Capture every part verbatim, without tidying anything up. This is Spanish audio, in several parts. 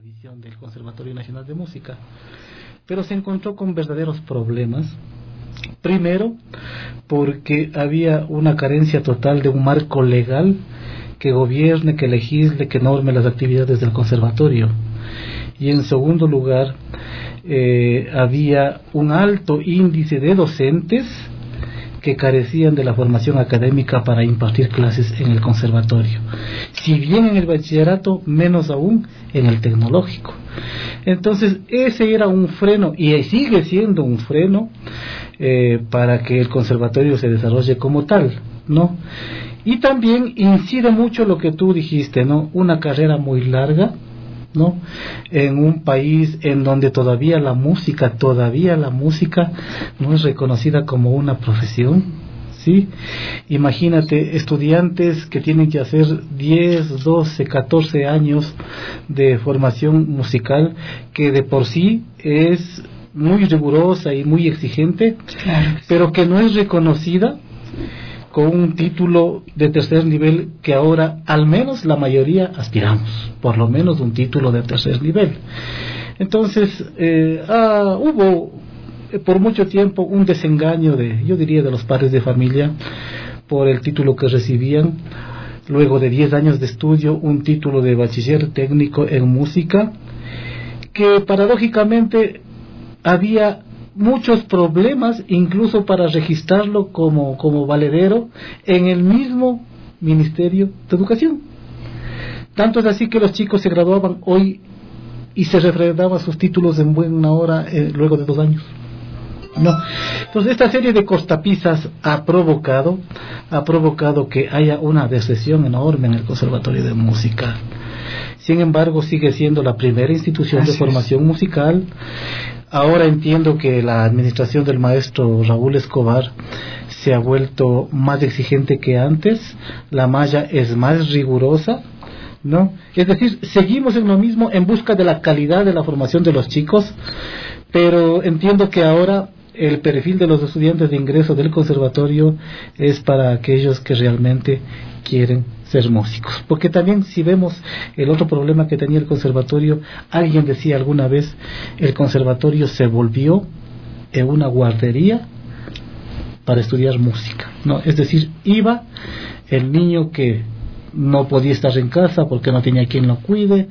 admisión del Conservatorio Nacional de Música, pero se encontró con verdaderos problemas. Primero, porque había una carencia total de un marco legal que gobierne, que legisle, que norme las actividades del conservatorio. Y en segundo lugar, eh, había un alto índice de docentes que carecían de la formación académica para impartir clases en el conservatorio, si bien en el bachillerato, menos aún en el tecnológico. Entonces ese era un freno, y sigue siendo un freno eh, para que el conservatorio se desarrolle como tal, ¿no? Y también incide mucho lo que tú dijiste, ¿no? Una carrera muy larga, ¿no? En un país en donde todavía la música, todavía la música no es reconocida como una profesión, ¿sí? Imagínate, estudiantes que tienen que hacer diez, doce, catorce años de formación musical, que de por sí es muy rigurosa y muy exigente, claro, pero que no es reconocida con un título de tercer nivel que ahora al menos la mayoría aspiramos, por lo menos un título de tercer nivel. Entonces eh, ah, hubo eh, por mucho tiempo un desengaño de, yo diría, de los padres de familia por el título que recibían. Luego de diez años de estudio, un título de bachiller técnico en música, que paradójicamente había muchos problemas incluso para registrarlo como, como valedero en el mismo Ministerio de Educación. Tanto es así que los chicos se graduaban hoy y se refrendaban sus títulos en buena hora eh, luego de dos años. No. Entonces esta serie de cortapisas ha provocado, ha provocado que haya una deserción enorme en el Conservatorio de Música. Sin embargo, sigue siendo la primera institución Así de formación es. musical. Ahora entiendo que la administración del maestro Raúl Escobar se ha vuelto más exigente que antes, la malla es más rigurosa, ¿no? Es decir, seguimos en lo mismo en busca de la calidad de la formación de los chicos, pero entiendo que ahora el perfil de los estudiantes de ingreso del conservatorio es para aquellos que realmente quieren ser músicos, porque también si vemos el otro problema que tenía el conservatorio, alguien decía alguna vez, el conservatorio se volvió en una guardería para estudiar música, ¿no? Es decir, iba el niño que no podía estar en casa porque no tenía quien lo cuide,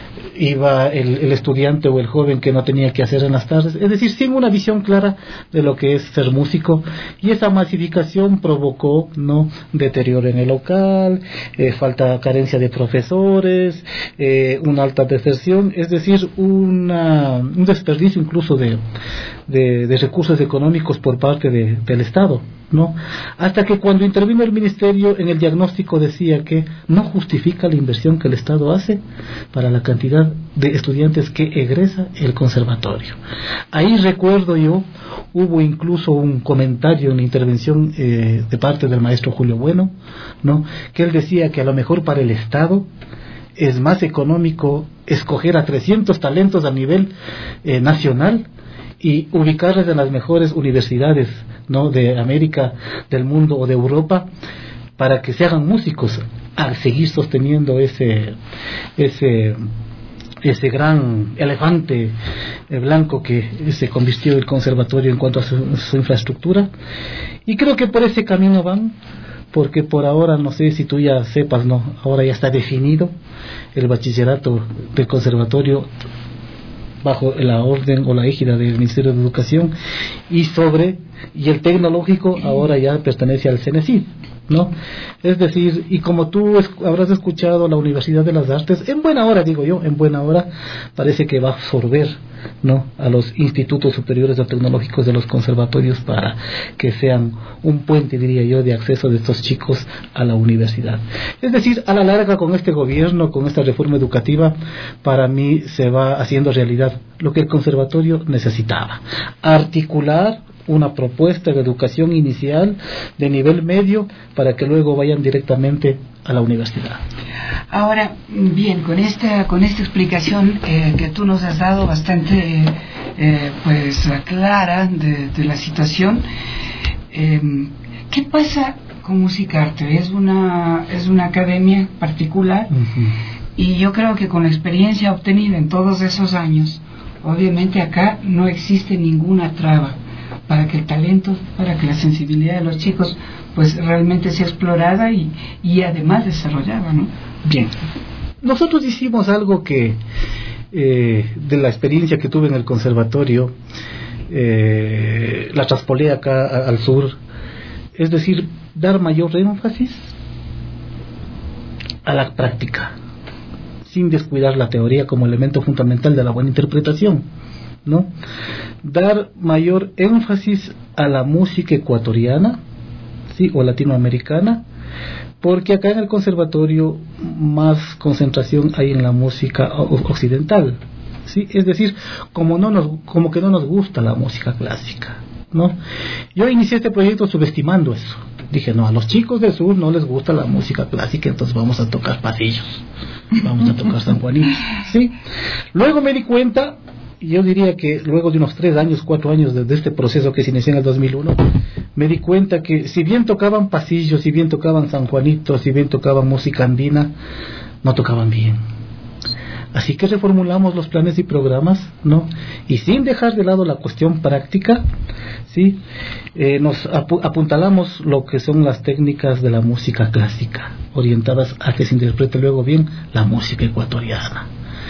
iba el, el estudiante o el joven que no tenía que hacer en las tardes, es decir, sin una visión clara de lo que es ser músico, y esa masificación provocó, ¿no?, deterioro en el local, eh, falta, carencia de profesores, eh, una alta deserción, es decir, una, un desperdicio incluso de, de, de recursos económicos por parte de, del Estado, ¿no? Hasta que cuando intervino el ministerio en el diagnóstico decía que no justifica la inversión que el Estado hace para la cantidad de estudiantes que egresa el conservatorio. Ahí recuerdo yo, hubo incluso un comentario en la intervención eh, de parte del maestro Julio Bueno, ¿no?, que él decía que a lo mejor para el Estado es más económico escoger a trescientos talentos a nivel eh, nacional y ubicarles en las mejores universidades, ¿no?, de América, del mundo o de Europa, para que se hagan músicos, a seguir sosteniendo ese ese ese gran elefante blanco que se convirtió el conservatorio en cuanto a su, su infraestructura. Y creo que por ese camino van, porque por ahora, no sé si tú ya sepas, no, ahora ya está definido el bachillerato del conservatorio bajo la orden o la égida del Ministerio de Educación, y sobre y el tecnológico ahora ya pertenece al CENESID, ¿no? Es decir, y como tú es, habrás escuchado, la Universidad de las Artes, en buena hora, digo yo, en buena hora, parece que va a absorber, ¿no?, a los institutos superiores o tecnológicos de los conservatorios para que sean un puente, diría yo, de acceso de estos chicos a la universidad. Es decir, a la larga, con este gobierno, con esta reforma educativa, para mí se va haciendo realidad lo que el conservatorio necesitaba: articular una propuesta de educación inicial de nivel medio para que luego vayan directamente a la universidad. Ahora, bien, con esta con esta explicación eh, que tú nos has dado bastante eh, pues clara de, de la situación, eh, ¿qué pasa con Musicarte? Es una es una academia particular. Uh-huh. Y yo creo que con la experiencia obtenida en todos esos años, obviamente acá no existe ninguna traba para que el talento, para que la sensibilidad de los chicos pues realmente sea explorada y, y además desarrollada, ¿no? Bien, nosotros hicimos algo que eh, de la experiencia que tuve en el conservatorio, eh, la traspolé acá a, al sur, es decir, dar mayor énfasis a la práctica, sin descuidar la teoría como elemento fundamental de la buena interpretación, ¿no? Dar mayor énfasis a la música ecuatoriana, ¿sí? O latinoamericana, porque acá en el conservatorio más concentración hay en la música occidental, ¿sí? Es decir, como no nos, como que no nos gusta la música clásica, ¿no? Yo inicié este proyecto subestimando eso. Dije, no, a los chicos del sur no les gusta la música clásica, entonces vamos a tocar pasillos, vamos a tocar San Juanito, ¿sí? Luego me di cuenta, yo diría que luego de unos tres años, cuatro años desde este proceso que se inició en el dos mil uno, me di cuenta que si bien tocaban pasillos, si bien tocaban San Juanito, si bien tocaban música andina, no tocaban bien. Así que reformulamos los planes y programas, ¿no? Y sin dejar de lado la cuestión práctica, ¿sí? Eh, nos ap- apuntalamos lo que son las técnicas de la música clásica, orientadas a que se interprete luego bien la música ecuatoriana.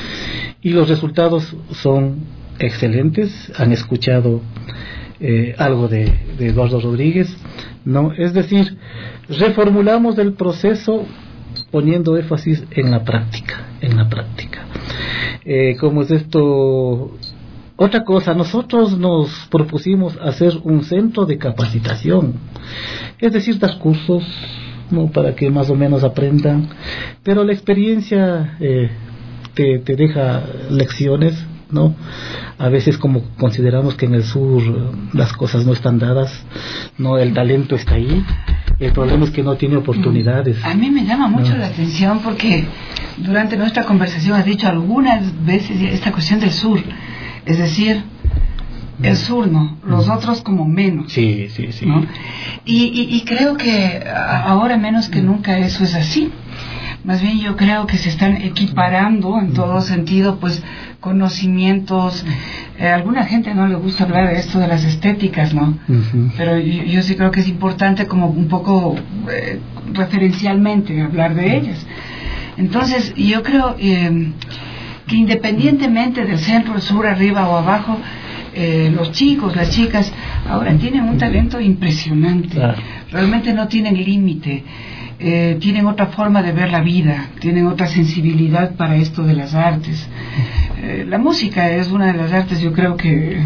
Y los resultados son excelentes. Han escuchado eh, algo de, de Eduardo Rodríguez, ¿no? Es decir, reformulamos el proceso poniendo énfasis en la práctica, en la práctica. Eh, ¿Cómo es esto? Otra cosa, nosotros nos propusimos hacer un centro de capacitación, es decir, dar cursos, ¿no? Para que más o menos aprendan, pero la experiencia eh, te, te deja lecciones, ¿no? A veces como consideramos que en el sur las cosas no están dadas, no, el talento está ahí, el problema es que no tiene oportunidades. A mí me llama mucho no. la atención porque durante nuestra conversación has dicho algunas veces esta cuestión del sur, es decir, el sur no, los mm. otros como menos. Sí, sí, sí. ¿No? Y, y, y creo que ahora menos que nunca eso es así. Más bien yo creo que se están equiparando en todo sentido, pues, conocimientos. Eh, a alguna gente no le gusta hablar de esto de las estéticas, ¿no? Uh-huh. Pero yo, yo sí creo que es importante como un poco eh, referencialmente hablar de ellas. Entonces yo creo eh, que independientemente del centro, el sur, arriba o abajo, eh, los chicos, las chicas, ahora tienen un talento impresionante. Claro. Realmente no tienen límite. Eh, tienen otra forma de ver la vida, tienen otra sensibilidad para esto de las artes. Eh, la música es una de las artes, yo creo que,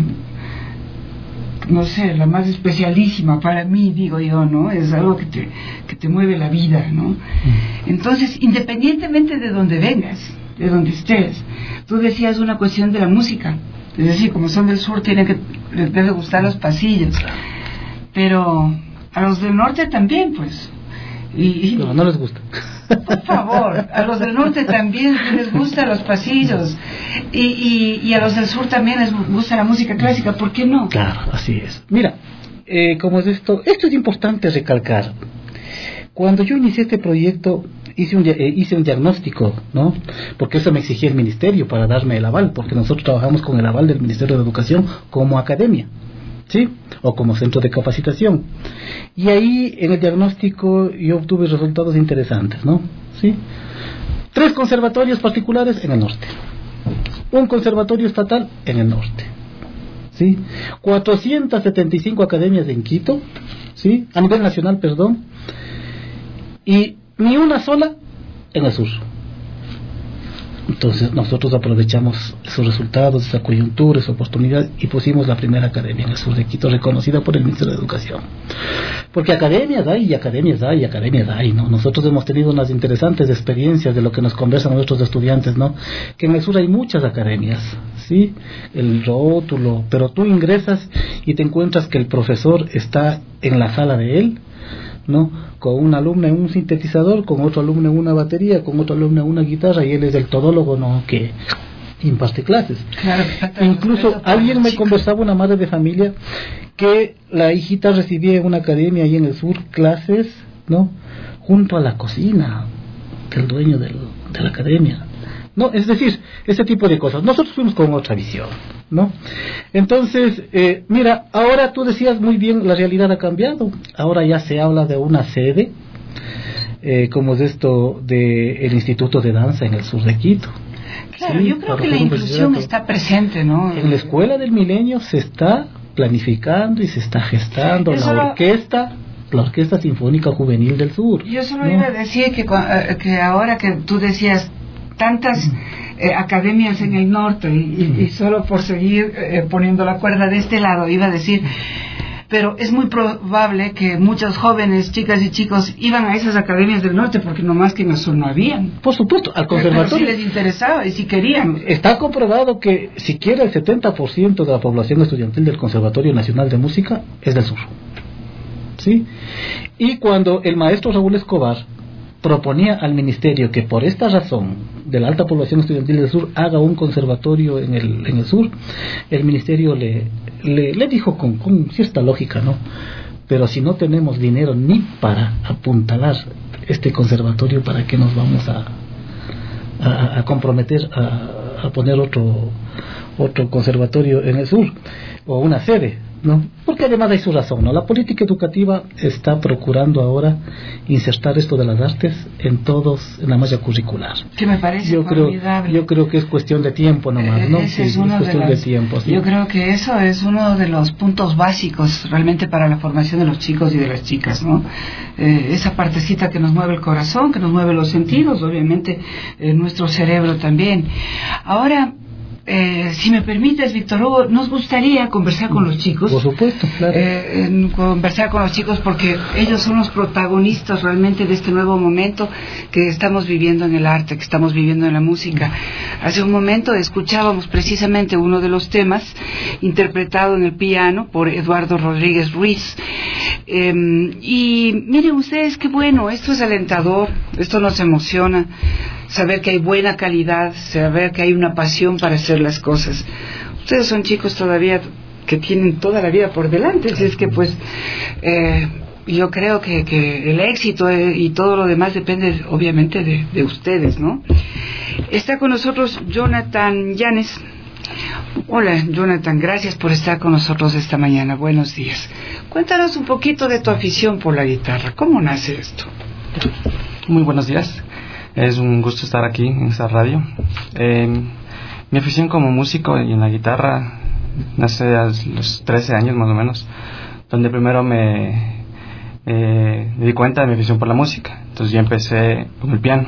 no sé, la más especialísima para mí, digo yo, ¿no? Es algo que te, que te mueve la vida, ¿no? Entonces, independientemente de donde vengas, de donde estés, tú decías una cuestión de la música, es decir, como son del sur, tienen que, les debe gustar los pasillos, pero a los del norte también, pues. Y, y, no, no les gusta. Por favor, a los del norte también les gustan los pasillos y, y, y a los del sur también les gusta la música clásica, ¿por qué no? Claro, así es. Mira, eh, ¿cómo es esto? Esto es importante recalcar. Cuando yo inicié este proyecto hice un, eh, hice un diagnóstico, ¿no? Porque eso me exigía el ministerio para darme el aval, porque nosotros trabajamos con el aval del Ministerio de Educación como academia, ¿sí? O como centro de capacitación. Y ahí en el diagnóstico yo obtuve resultados interesantes, ¿no? ¿Sí? Tres conservatorios particulares en el norte, un conservatorio estatal en el norte, ¿sí? cuatrocientas setenta y cinco academias en Quito, ¿sí? A nivel nacional, perdón, y ni una sola en el sur. Entonces nosotros aprovechamos esos resultados, esa coyuntura, esa oportunidad y pusimos la primera academia en el sur de Quito, reconocida por el Ministerio de Educación. Porque academias hay, y academias hay, y academias hay, ¿no? Nosotros hemos tenido unas interesantes experiencias de lo que nos conversan nuestros estudiantes, ¿no? Que en el sur hay muchas academias, ¿sí? El rótulo, pero tú ingresas y te encuentras que el profesor está en la sala de él, ¿no? Con un alumno en un sintetizador, con otro alumno en una batería, con otro alumno en una guitarra, y él es el todólogo, ¿no? Que imparte clases. Claro, incluso alguien me conversaba, una madre de familia, que la hijita recibía en una academia ahí en el sur clases, ¿no? Junto a la cocina del dueño del, de la academia. ¿no? Es decir, ese tipo de cosas. Nosotros fuimos con otra visión, ¿no? Entonces, eh, mira, ahora tú decías muy bien, la realidad ha cambiado. Ahora ya se habla de una sede, eh, como es esto de el Instituto de Danza en el sur de Quito. Claro, Sí, yo creo que la inclusión está presente, ¿no? En la Escuela del Milenio se está planificando y se está gestando Eso la lo... orquesta, la Orquesta Sinfónica Juvenil del Sur. Yo solo ¿no? iba a decir que, que ahora que tú decías tantas eh, academias en el norte y, y, y solo por seguir eh, poniendo la cuerda de este lado, iba a decir, pero es muy probable que muchos jóvenes, chicas y chicos, iban a esas academias del norte porque nomás que en el sur no habían. Por supuesto, al conservatorio. Pero sí les interesaba y si querían. Está comprobado que siquiera el setenta por ciento de la población estudiantil del Conservatorio Nacional de Música es del sur. ¿Sí? Y cuando el maestro Raúl Escobar proponía al ministerio que por esta razón de la alta población estudiantil del sur haga un conservatorio en el, en el sur, el ministerio le, le, le dijo con, con cierta lógica, ¿no? Pero si no tenemos dinero ni para apuntalar este conservatorio, ¿para qué nos vamos a, a, a comprometer a, a poner otro, otro conservatorio en el sur o una sede? ¿No? Porque además hay su razón, ¿no? La política educativa está procurando ahora insertar esto de las artes en todos, en la malla curricular. Que me parece yo formidable. creo, yo creo que es cuestión de tiempo nomás, ¿no? Ese Sí, es, uno es cuestión de, las, de tiempo. Sí. Yo creo que eso es uno de los puntos básicos realmente para la formación de los chicos y de las chicas, ¿no? Eh, esa partecita que nos mueve el corazón, que nos mueve los sentidos, obviamente eh, nuestro cerebro también. Ahora, Eh, si me permites, Víctor Hugo, nos gustaría conversar con los chicos. Por supuesto, claro. Eh, en, conversar con los chicos porque ellos son los protagonistas realmente de este nuevo momento que estamos viviendo en el arte, que estamos viviendo en la música. Hace un momento escuchábamos precisamente uno de los temas interpretado en el piano por Eduardo Rodríguez Ruiz. Eh, y miren ustedes qué bueno, esto es alentador, esto nos emociona. Saber que hay buena calidad, saber que hay una pasión para hacer las cosas. Ustedes son chicos todavía que tienen toda la vida por delante, así es que pues eh, yo creo que, que el éxito eh, y todo lo demás depende obviamente de, de ustedes, ¿no? Está con nosotros Jonathan Llanes. Hola Jonathan, gracias por estar con nosotros esta mañana, buenos días. Cuéntanos un poquito de tu afición por la guitarra, ¿cómo nace esto? Muy buenos días. Es un gusto estar aquí en esta radio. Eh, mi afición como músico y en la guitarra nace a los trece años más o menos, donde primero me, eh, me di cuenta de mi afición por la música. Entonces yo empecé con el piano.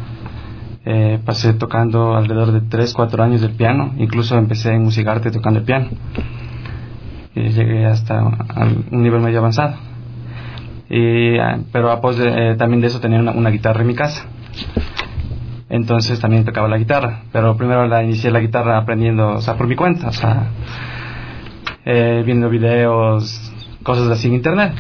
Eh, pasé tocando alrededor de tres, cuatro años del piano. Incluso empecé en Musicarte tocando el piano. Y llegué hasta a un nivel medio avanzado. Y, pero após de, eh, también de eso tenía una, una guitarra en mi casa. Entonces también tocaba la guitarra, pero primero la inicié la guitarra aprendiendo, o sea, por mi cuenta, o sea, eh, viendo videos, cosas así en internet.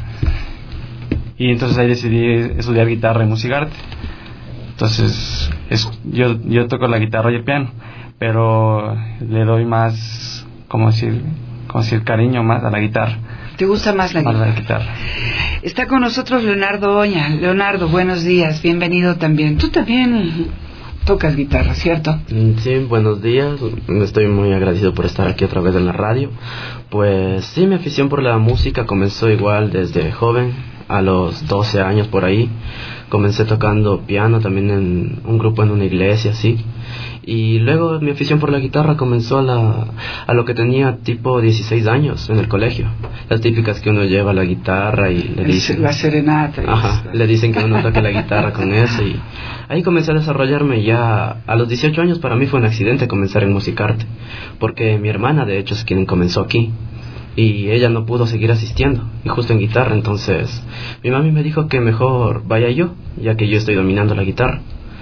Y entonces ahí decidí estudiar guitarra en Musicarte. Entonces es, yo yo toco la guitarra y el piano, pero le doy más, como decir, como decir cariño más a la guitarra. ¿Te gusta más la, más guitarra? la guitarra? Está con nosotros Leonardo Oña. Leonardo, buenos días, bienvenido también. Tú también tocas guitarra, ¿cierto? Sí, buenos días. Estoy muy agradecido por estar aquí otra vez en la radio. Pues sí, mi afición por la música comenzó igual desde joven, a los doce años por ahí. Comencé tocando piano también en un grupo en una iglesia, sí. Y luego mi afición por la guitarra comenzó a, la, a lo que tenía tipo dieciséis años en el colegio. Las típicas que uno lleva la guitarra y le dicen... La serenata. Ajá, le dicen que uno toque la guitarra con eso y ahí comencé a desarrollarme ya. A los dieciocho años para mí fue un accidente comenzar en Musicarte, porque mi hermana de hecho es quien comenzó aquí. Y ella no pudo seguir asistiendo, y justo en guitarra, entonces mi mami me dijo que mejor vaya yo, ya que yo estoy dominando la guitarra.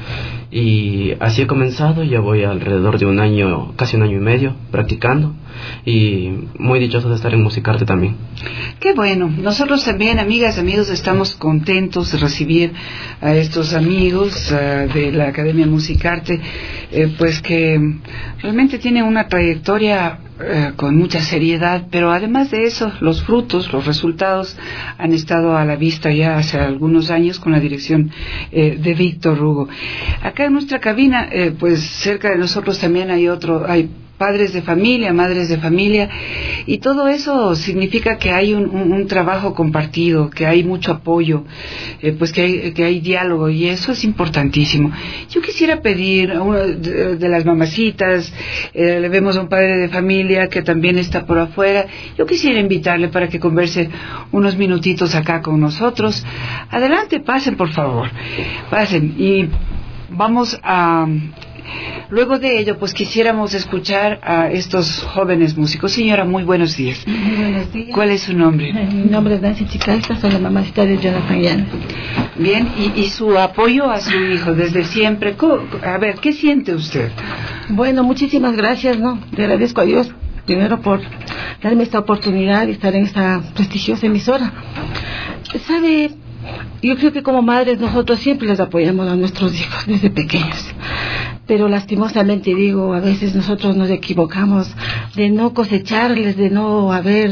Y así he comenzado, ya voy alrededor de un año, casi un año y medio, practicando, y muy dichoso de estar en Musicarte también. Qué bueno, nosotros también, amigas, amigos, estamos contentos de recibir a estos amigos uh, de la Academia Musicarte, eh, pues que realmente tienen una trayectoria eh, con mucha seriedad, pero además de eso, los frutos, los resultados han estado a la vista ya hace algunos años con la dirección eh, de Víctor Hugo. Acá acá en nuestra cabina, eh, pues cerca de nosotros también hay otro, hay padres de familia, madres de familia, y todo eso significa que hay un, un, un trabajo compartido, que hay mucho apoyo, eh, pues que hay, que hay diálogo, y eso es importantísimo. Yo quisiera pedir a una de, de las mamacitas, eh, le vemos a un padre de familia que también está por afuera, yo quisiera invitarle para que converse unos minutitos acá con nosotros. Adelante, pasen por favor, pasen, y vamos a... Luego de ello, pues quisiéramos escuchar a estos jóvenes músicos. Señora, muy buenos días. Muy buenos días. ¿Cuál es su nombre? Mi nombre es Nancy Chicalta, soy la mamacita de Jonathan Llanes. Bien, y, y su apoyo a su hijo desde siempre. A ver, ¿qué siente usted? Bueno, muchísimas gracias, ¿no? Le agradezco a Dios, primero por darme esta oportunidad de estar en esta prestigiosa emisora. ¿Sabe? Yo creo que como madres nosotros siempre les apoyamos a nuestros hijos desde pequeños, pero lastimosamente digo, a veces nosotros nos equivocamos de no cosecharles, de no haber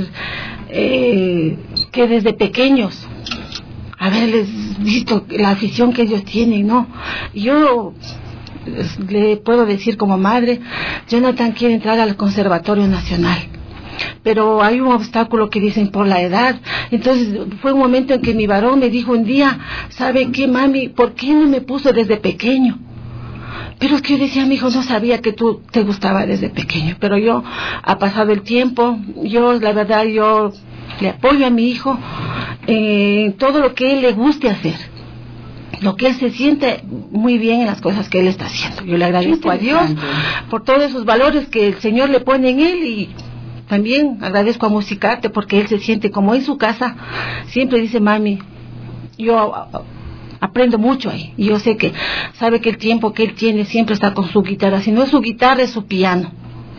eh, que desde pequeños haberles visto la afición que ellos tienen, ¿no? Yo le puedo decir como madre, Jonathan quiere entrar al Conservatorio Nacional, pero hay un obstáculo que dicen por la edad. Entonces fue un momento en que mi varón me dijo un día, ¿sabe qué, mami? ¿Por qué no me puso desde pequeño? Pero es que yo decía, mi hijo, no sabía que tú te gustaba desde pequeño. Pero yo, ha pasado el tiempo, yo la verdad, yo le apoyo a mi hijo en todo lo que él le guste hacer, lo que él se siente muy bien en las cosas que él está haciendo. Yo le agradezco a Dios por todos esos valores que el Señor le pone en él, y también agradezco a Musicarte porque él se siente como en su casa. Siempre dice, mami, yo aprendo mucho ahí, y yo sé que sabe que el tiempo que él tiene siempre está con su guitarra. Si no es su guitarra, es su piano.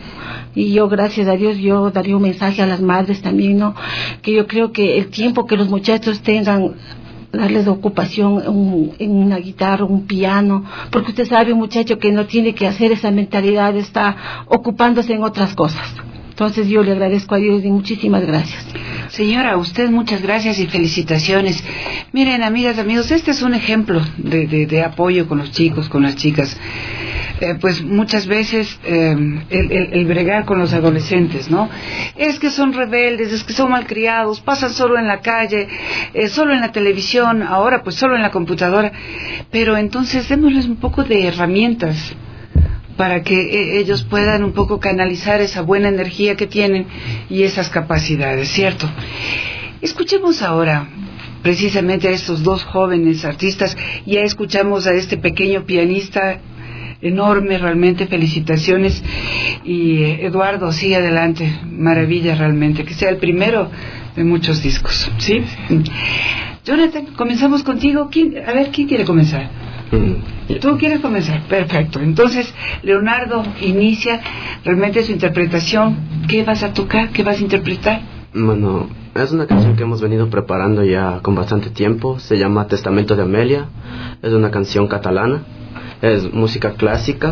Y yo, gracias a Dios, yo daría un mensaje a las madres también, ¿no? Que yo creo que el tiempo que los muchachos tengan, darles de ocupación en, en una guitarra, un piano, porque usted sabe, un muchacho que no tiene que hacer esa mentalidad está ocupándose en otras cosas. Entonces yo le agradezco a Dios y muchísimas gracias. Señora, a usted muchas gracias y felicitaciones. Miren, amigas, amigos, este es un ejemplo de, de, de apoyo con los chicos, con las chicas. Eh, pues muchas veces eh, el, el, el bregar con los adolescentes, ¿no? Es que son rebeldes, es que son malcriados, pasan solo en la calle, eh, solo en la televisión, ahora pues solo en la computadora. Pero entonces démosles un poco de herramientas para que eh, ellos puedan un poco canalizar esa buena energía que tienen y esas capacidades, ¿cierto? Escuchemos ahora precisamente a estos dos jóvenes artistas. Ya escuchamos a este pequeño pianista enorme, realmente felicitaciones. Y eh, Eduardo, sigue adelante, maravilla realmente, que sea el primero de muchos discos, ¿sí? Jonathan, comenzamos contigo. ¿Quién, a ver, ¿quién quiere comenzar? ¿Tú quieres comenzar? Perfecto. Entonces, Leonardo inicia realmente su interpretación. ¿Qué vas a tocar? ¿Qué vas a interpretar? Bueno, es una canción que hemos venido preparando ya con bastante tiempo. Se llama Testamento de Amelia. Es una canción catalana. Es música clásica.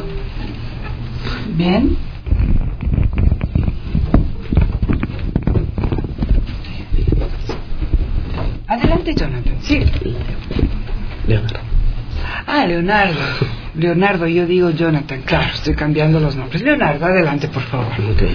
Bien. Adelante, Jonathan. Sí. Leonardo. Ah, Leonardo. Leonardo, yo digo Jonathan. Claro, estoy cambiando los nombres. Leonardo, adelante, por favor. Okay.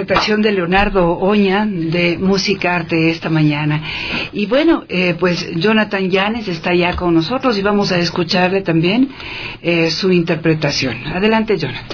interpretación de Leonardo Oña de Musicarte esta mañana. Y bueno, eh, pues Jonathan Yanes está ya con nosotros y vamos a escucharle también eh, su interpretación. Adelante, Jonathan.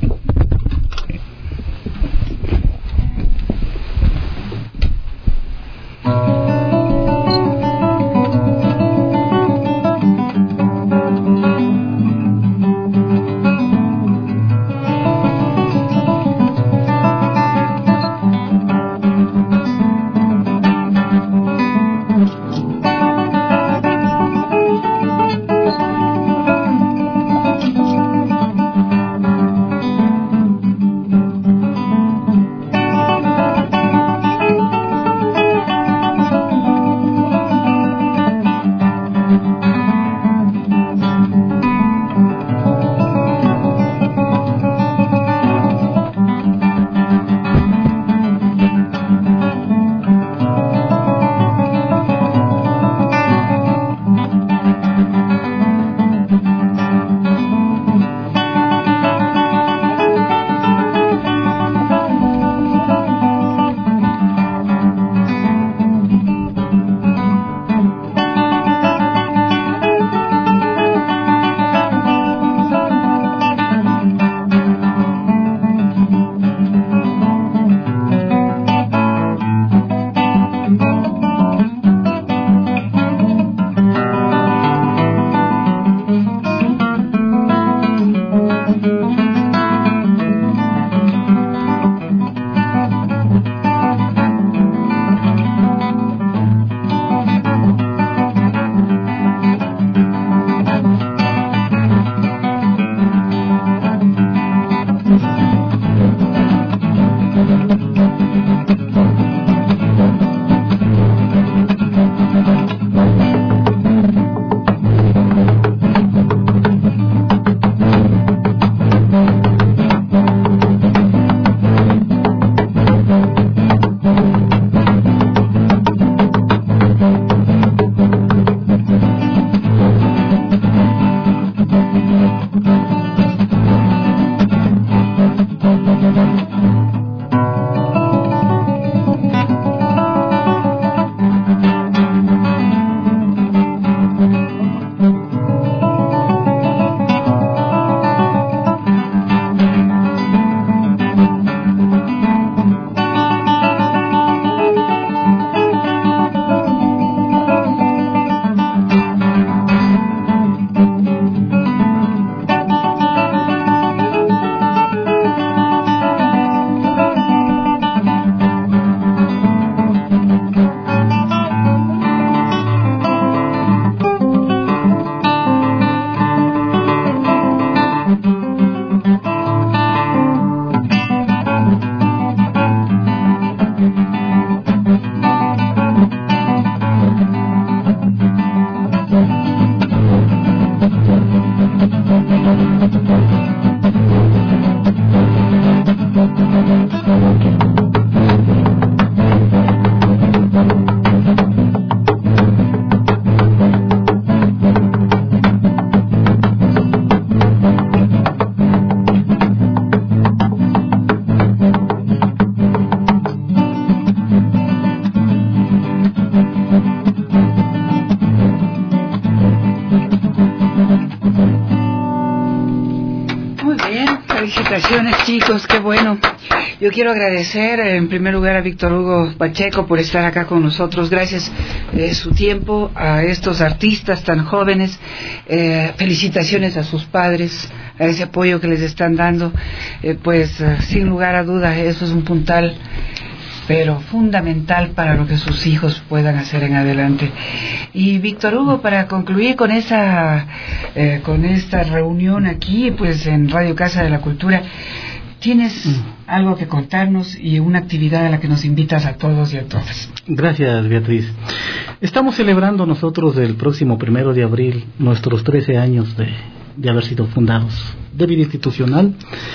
Felicitaciones, chicos, qué bueno. Yo quiero agradecer en primer lugar a Víctor Hugo Pacheco por estar acá con nosotros. Gracias de su tiempo a estos artistas tan jóvenes. Eh, felicitaciones a sus padres, a ese apoyo que les están dando. Eh, pues eh, sin lugar a dudas, eso es un puntal, pero fundamental para lo que sus hijos puedan hacer en adelante. Y Víctor Hugo, para concluir con esa eh, con esta reunión aquí, pues en Radio Casa de la Cultura, ¿tienes mm. algo que contarnos y una actividad a la que nos invitas a todos y a todas? Gracias, Beatriz. Estamos celebrando nosotros el próximo primero de abril nuestros trece años de, de haber sido fundados de vida institucional,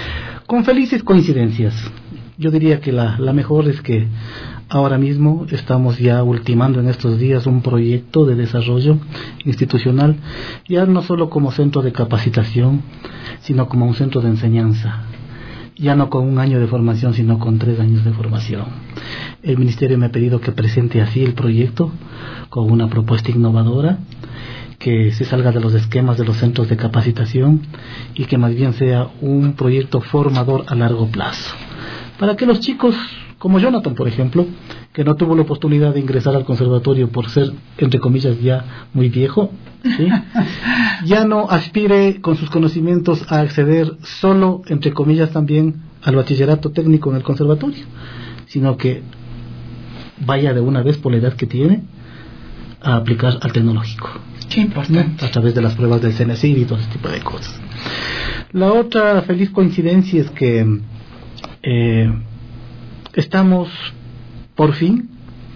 con felices coincidencias. Yo diría que la, la mejor es que ahora mismo estamos ya ultimando en estos días un proyecto de desarrollo institucional, ya no solo como centro de capacitación, sino como un centro de enseñanza. ya no con un año de formación, sino con tres años de formación. El Ministerio me ha pedido que presente así el proyecto, con una propuesta innovadora, que se salga de los esquemas de los centros de capacitación y que más bien sea un proyecto formador a largo plazo, para que los chicos, como Jonathan, por ejemplo, que no tuvo la oportunidad de ingresar al conservatorio por ser, entre comillas, ya muy viejo, ¿sí? Ya no aspire con sus conocimientos a acceder solo, entre comillas, también al bachillerato técnico en el conservatorio, sino que vaya de una vez, por la edad que tiene, a aplicar al tecnológico. Qué importante. ¿No? A través de las pruebas del CENESID y todo ese tipo de cosas. La otra feliz coincidencia es que eh, estamos por fin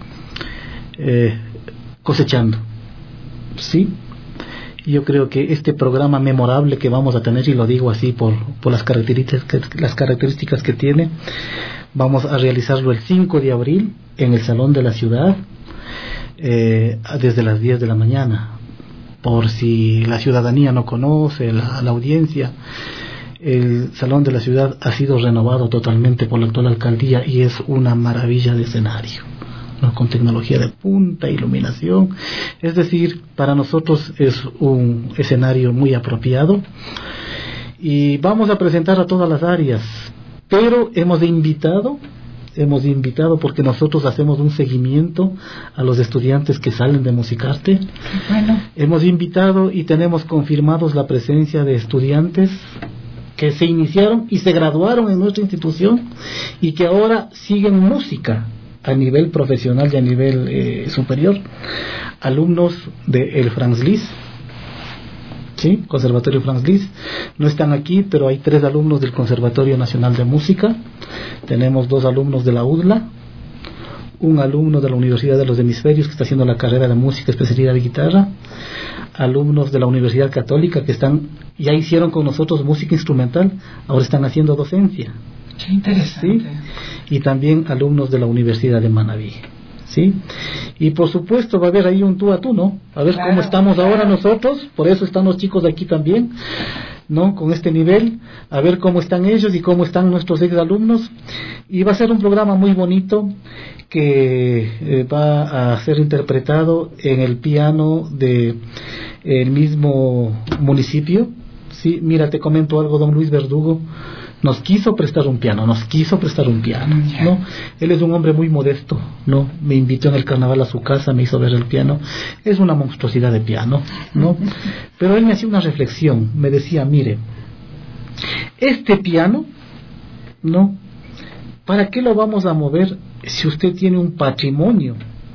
eh, cosechando, ¿sí? Yo creo que este programa memorable que vamos a tener, y lo digo así por, por las características que, las características que tiene, vamos a realizarlo el cinco de abril en el Salón de la Ciudad, eh, desde las diez de la mañana. Por si la ciudadanía no conoce, la, la audiencia, el Salón de la Ciudad ha sido renovado totalmente por la actual alcaldía y es una maravilla de escenario, ¿no? Con tecnología de punta, iluminación. Es decir, para nosotros es un escenario muy apropiado y vamos a presentar a todas las áreas, pero hemos invitado hemos invitado porque nosotros hacemos un seguimiento a los estudiantes que salen de Musicarte. Bueno. Hemos invitado y tenemos confirmados la presencia de estudiantes que se iniciaron y se graduaron en nuestra institución y que ahora siguen música a nivel profesional y a nivel eh, superior. Alumnos de el Franz Liszt, ¿sí? Conservatorio Franz Liszt, no están aquí, pero hay tres alumnos del Conservatorio Nacional de Música, tenemos dos alumnos de la U D L A, un alumno de la Universidad de los Hemisferios que está haciendo la carrera de música, especialidad de guitarra, alumnos de la Universidad Católica que están, ya hicieron con nosotros música instrumental, ahora están haciendo docencia. Qué interesante. ¿Sí? Y también alumnos de la Universidad de Manabí. ¿Sí? Y por supuesto va a haber ahí un tú a tú, ¿no? A ver claro, cómo estamos claro. ahora nosotros, por eso están los chicos de aquí también, ¿no? Con este nivel, a ver cómo están ellos y cómo están nuestros ex alumnos. Y va a ser un programa muy bonito que eh, va a ser interpretado en el piano de el mismo municipio. Sí, mira, te comento algo, don Luis Verdugo nos quiso prestar un piano, nos quiso prestar un piano, ¿no? Él es un hombre muy modesto, ¿no? Me invitó en el carnaval a su casa, me hizo ver el piano, es una monstruosidad de piano, ¿no? Pero él me hacía una reflexión, me decía, mire, este piano, ¿no? ¿Para qué lo vamos a mover si usted tiene un patrimonio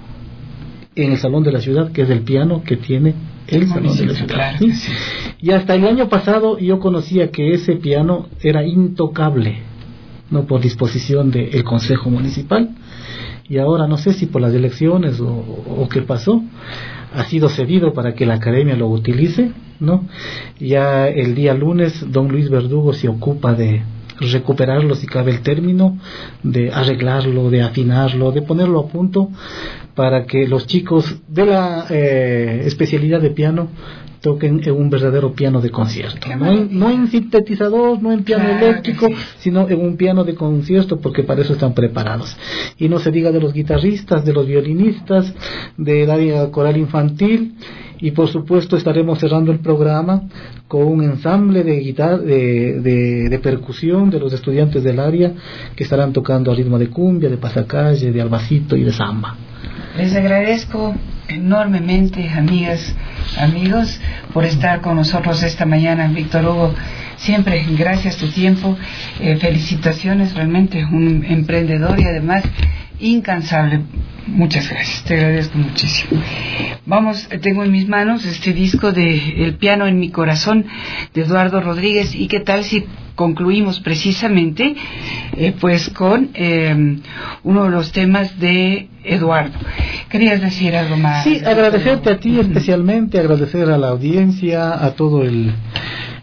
en el Salón de la Ciudad, que es el piano que tiene el Salón de la Ciudad? Claro, ¿sí? Sí. Y hasta el año pasado yo conocía que ese piano era intocable, no por disposición del Consejo Municipal, y ahora no sé si por las elecciones o, o qué pasó, ha sido cedido para que la academia lo utilice, ¿no? Ya el día lunes don Luis Verdugo se ocupa de recuperarlo, si cabe el término, de arreglarlo, de afinarlo, de ponerlo a punto para que los chicos de la eh, especialidad de piano toquen en un verdadero piano de concierto, no en, no en sintetizador, no en piano claro eléctrico, sí. sino en un piano de concierto, porque para eso están preparados. Y no se diga de los guitarristas, de los violinistas, del área coral infantil. Y por supuesto estaremos cerrando el programa con un ensamble de guitarra, de, de, de percusión de los estudiantes del área que estarán tocando a ritmo de cumbia, de pasacalle, de albacito y de samba. Les agradezco enormemente, amigas, amigos, por estar con nosotros esta mañana. Víctor Hugo, siempre gracias tu tiempo, eh, felicitaciones, realmente un emprendedor y además incansable. Muchas gracias, te agradezco muchísimo. Vamos, tengo en mis manos este disco de El piano en mi corazón de Eduardo Rodríguez, y qué tal si concluimos precisamente eh, pues con eh, uno de los temas de Eduardo. ¿Querías decir algo más? Sí, agradecerte a ti especialmente, agradecer a la audiencia, a todo el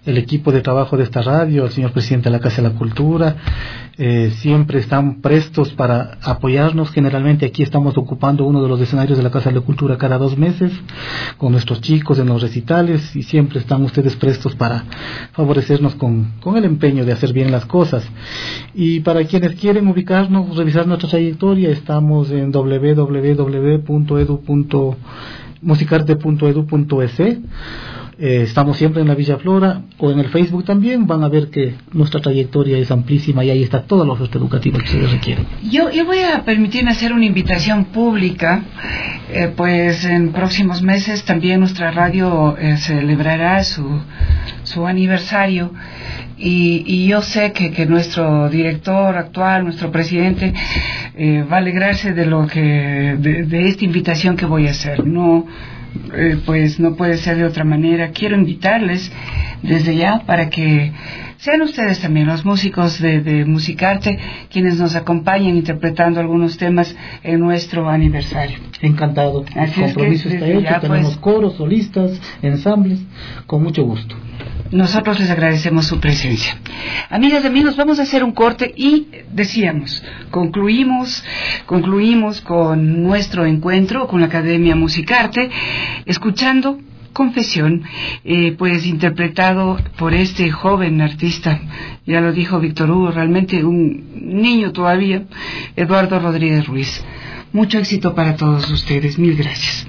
el equipo de trabajo de esta radio, el señor presidente de la Casa de la Cultura, eh, siempre están prestos para apoyarnos. Generalmente aquí estamos ocupando uno de los escenarios de la Casa de la Cultura cada dos meses, con nuestros chicos en los recitales, y siempre están ustedes prestos para favorecernos con, con el empeño de hacer bien las cosas. Y para quienes quieren ubicarnos, revisar nuestra trayectoria, estamos en w w w punto edu punto musicarte punto edu punto es. Eh, estamos siempre en la Villa Flora, o en el Facebook también van a ver que nuestra trayectoria es amplísima y ahí está toda la oferta educativa que ustedes requieren. Yo, yo voy a permitirme hacer una invitación pública, eh, pues en próximos meses también nuestra radio eh, celebrará su, su aniversario. Y, y yo sé que, que nuestro director actual, nuestro presidente, eh, va a alegrarse de lo que de, de esta invitación que voy a hacer. No, eh, pues no puede ser de otra manera. Quiero invitarles desde ya para que sean ustedes también los músicos de, de Musicarte quienes nos acompañen interpretando algunos temas en nuestro aniversario. Encantado. Así El compromiso es que, está desde hecho, ya, tenemos pues, coros, solistas, ensambles, con mucho gusto. Nosotros les agradecemos su presencia. Amigas y amigos, vamos a hacer un corte y decíamos, concluimos, concluimos con nuestro encuentro con la Academia Musicarte, escuchando Confesión, eh, pues interpretado por este joven artista, ya lo dijo Víctor Hugo, realmente un niño todavía, Eduardo Rodríguez Ruiz. Mucho éxito para todos ustedes, mil gracias.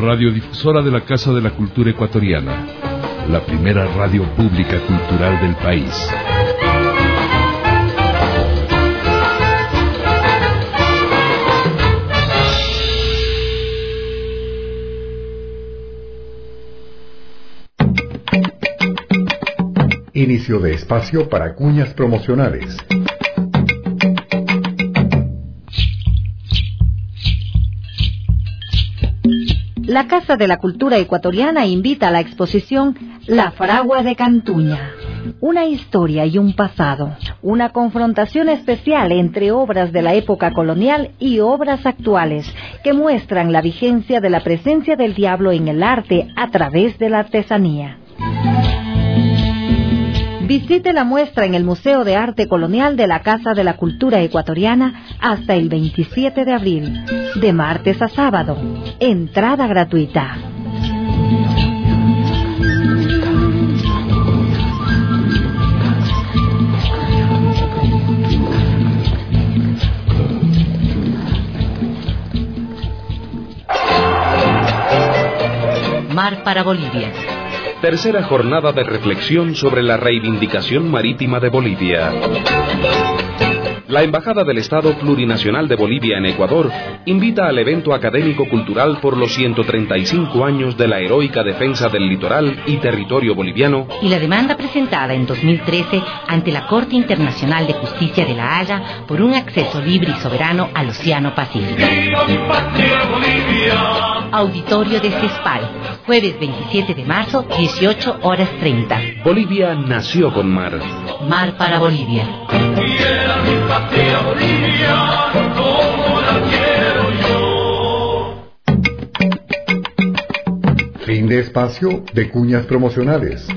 radiodifusora de la Casa de la Cultura Ecuatoriana, la primera radio pública cultural del país. Inicio de espacio para cuñas promocionales. La Casa de la Cultura Ecuatoriana invita a la exposición La Fragua de Cantuña. Una historia y un pasado. Una confrontación especial entre obras de la época colonial y obras actuales que muestran la vigencia de la presencia del diablo en el arte a través de la artesanía. Visite la muestra en el Museo de Arte Colonial de la Casa de la Cultura Ecuatoriana hasta el veintisiete de abril, de martes a sábado. Entrada gratuita. Mar para Bolivia. Tercera jornada de reflexión sobre la reivindicación marítima de Bolivia. La Embajada del Estado Plurinacional de Bolivia en Ecuador invita al evento académico-cultural por los ciento treinta y cinco años de la heroica defensa del litoral y territorio boliviano y la demanda presentada en dos mil trece ante la Corte Internacional de Justicia de La Haya por un acceso libre y soberano al Océano Pacífico. Auditorio de CESPAL, jueves veintisiete de marzo, dieciocho horas treinta. Bolivia nació con mar. Mar para Bolivia. Fin de espacio de cuñas promocionales.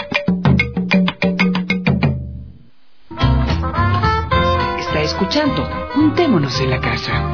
Está escuchando Juntémonos en la Casa.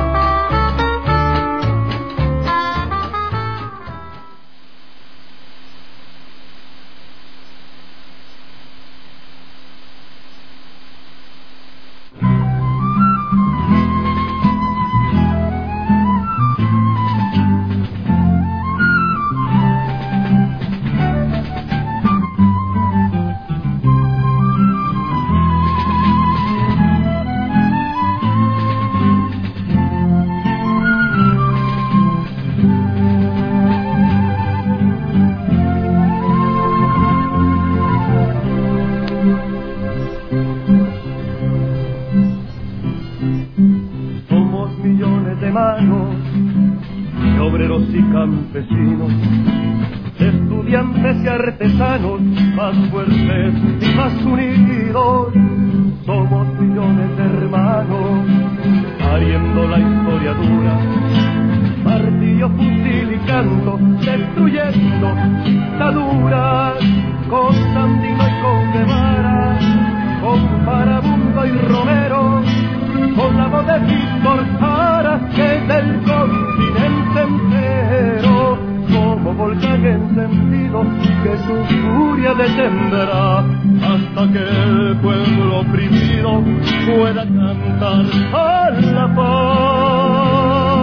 Estudiantes y artesanos, más fuertes y más unidos, somos millones de hermanos, pariendo la historia dura, martillo, fusil y canto, destruyendo dictaduras, con Sandino y con Guevara, con Farabundo y Romero, con la voz de Víctor Jara, que es del continente entero, como volcán encendido que su furia detendrá hasta que el pueblo oprimido pueda cantar a la paz.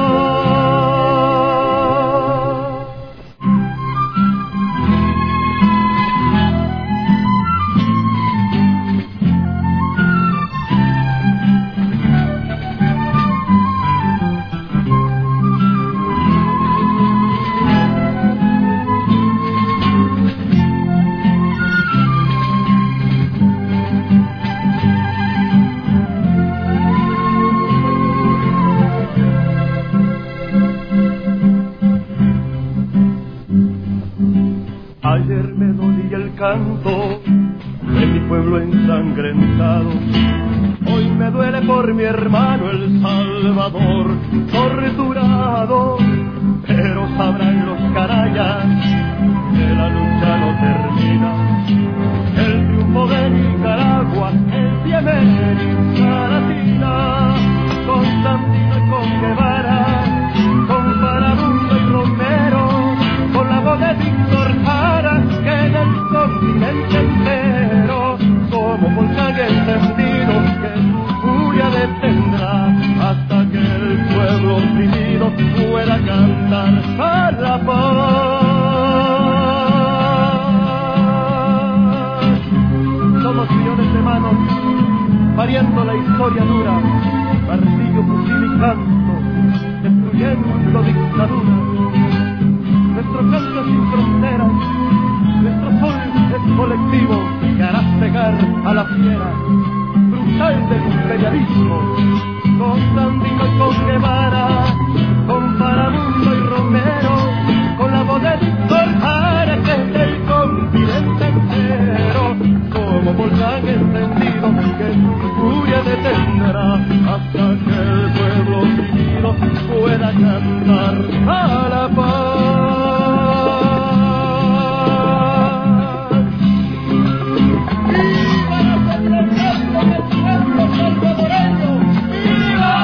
Ayer me dolía el canto de mi pueblo ensangrentado, hoy me duele por mi hermano El Salvador torturado, pero sabrán los carayas que la lucha no termina, el triunfo de Nicaragua es de América Latina, con Sandino y con Guevara, con Farabundo y Romero, con la voz de Víctor Jara, que del continente entero somos volcán encendido que su furia detendrá hasta que el pueblo oprimido pueda cantar a la paz. Somos millones de manos pariendo la historia dura, martillo, fusil y canto, destruyendo dictaduras. Nuestro canto es sin fronteras, nuestro sol es colectivo que hará cegar a la fiera brutal del imperialismo. Con Sandino y con Guevara, con Paramundo y Romero, con la voz de Víctor Jara, que es del continente entero, como volcán encendido que su furia detendrá hasta que el pueblo dividido pueda cantar a la paz. ¡Viva la celebración del pueblo salvadoreño! ¡Viva!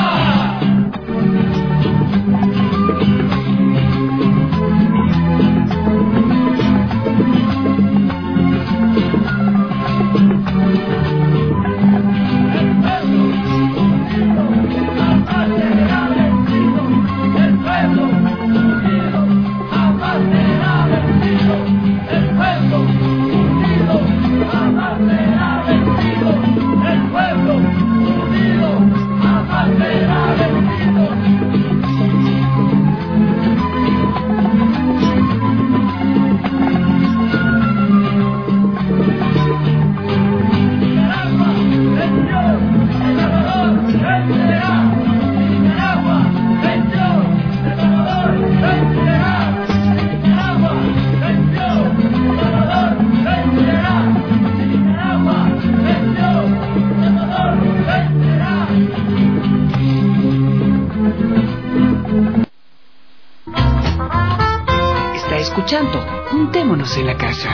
Escuchando, juntémonos en la casa.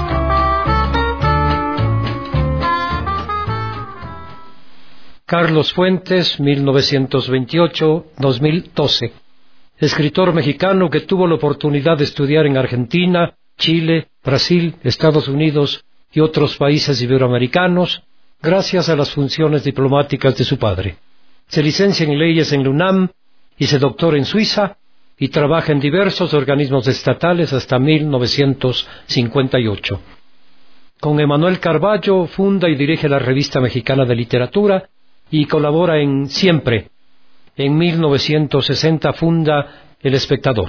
Carlos Fuentes, mil novecientos veintiocho a dos mil doce. Escritor mexicano que tuvo la oportunidad de estudiar en Argentina, Chile, Brasil, Estados Unidos y otros países iberoamericanos, gracias a las funciones diplomáticas de su padre. Se licencia en leyes en la UNAM y se doctora en Suiza, y trabaja en diversos organismos estatales hasta mil novecientos cincuenta y ocho. Con Emanuel Carballo funda y dirige la Revista Mexicana de Literatura y colabora en Siempre. En mil novecientos sesenta funda El Espectador.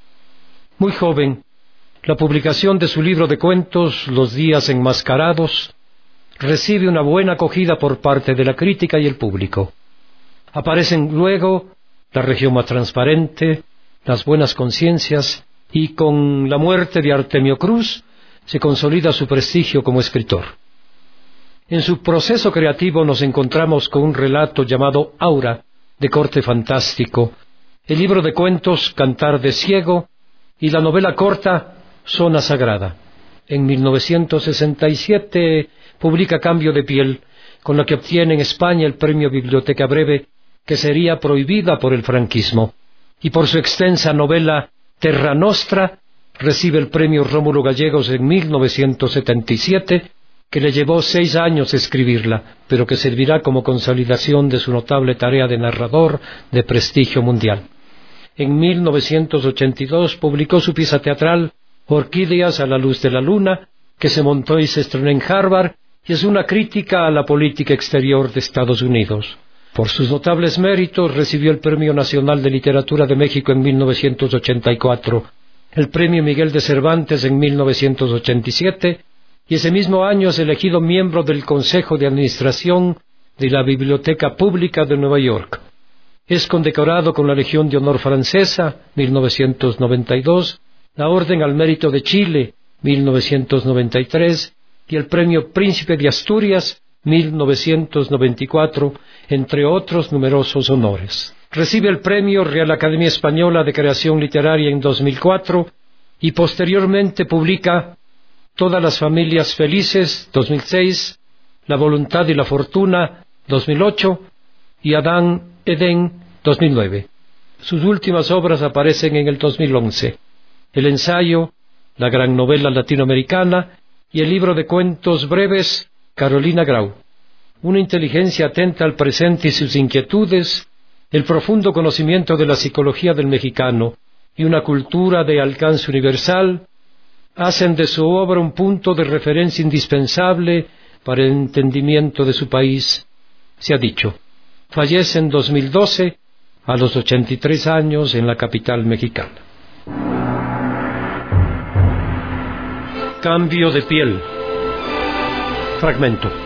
Muy joven, la publicación de su libro de cuentos Los días enmascarados recibe una buena acogida por parte de la crítica y el público. Aparecen luego La región más transparente, Las buenas conciencias, y con la muerte de Artemio Cruz se consolida su prestigio como escritor. En su proceso creativo nos encontramos con un relato llamado Aura, de corte fantástico, el libro de cuentos Cantar de Ciego y la novela corta Zona Sagrada. En mil novecientos sesenta y siete publica Cambio de piel, con la que obtiene en España el premio Biblioteca Breve, que sería prohibida por el franquismo. Y por su extensa novela Terra Nostra recibe el premio Rómulo Gallegos en mil novecientos setenta y siete, que le llevó seis años escribirla, pero que servirá como consolidación de su notable tarea de narrador de prestigio mundial. En mil novecientos ochenta y dos publicó su pieza teatral Orquídeas a la luz de la luna, que se montó y se estrenó en Harvard, y es una crítica a la política exterior de Estados Unidos. Por sus notables méritos recibió el Premio Nacional de Literatura de México en mil novecientos ochenta y cuatro, el Premio Miguel de Cervantes en mil novecientos ochenta y siete, y ese mismo año es elegido miembro del Consejo de Administración de la Biblioteca Pública de Nueva York. Es condecorado con la Legión de Honor Francesa, mil novecientos noventa y dos, la Orden al Mérito de Chile, mil novecientos noventa y tres, y el Premio Príncipe de Asturias, mil novecientos noventa y cuatro, entre otros numerosos honores. Recibe el Premio Real Academia Española de Creación Literaria en dos mil cuatro y posteriormente publica Todas las familias felices, dos mil seis, La voluntad y la fortuna, dos mil ocho, y Adán, Edén, dos mil nueve. Sus últimas obras aparecen en el dos mil once. El ensayo, la gran novela latinoamericana y el libro de cuentos breves Carolina Grau. Una inteligencia atenta al presente y sus inquietudes, el profundo conocimiento de la psicología del mexicano y una cultura de alcance universal hacen de su obra un punto de referencia indispensable para el entendimiento de su país. Se ha dicho, fallece en dos mil doce a los ochenta y tres años en la capital mexicana. Cambio de piel. Fragmento.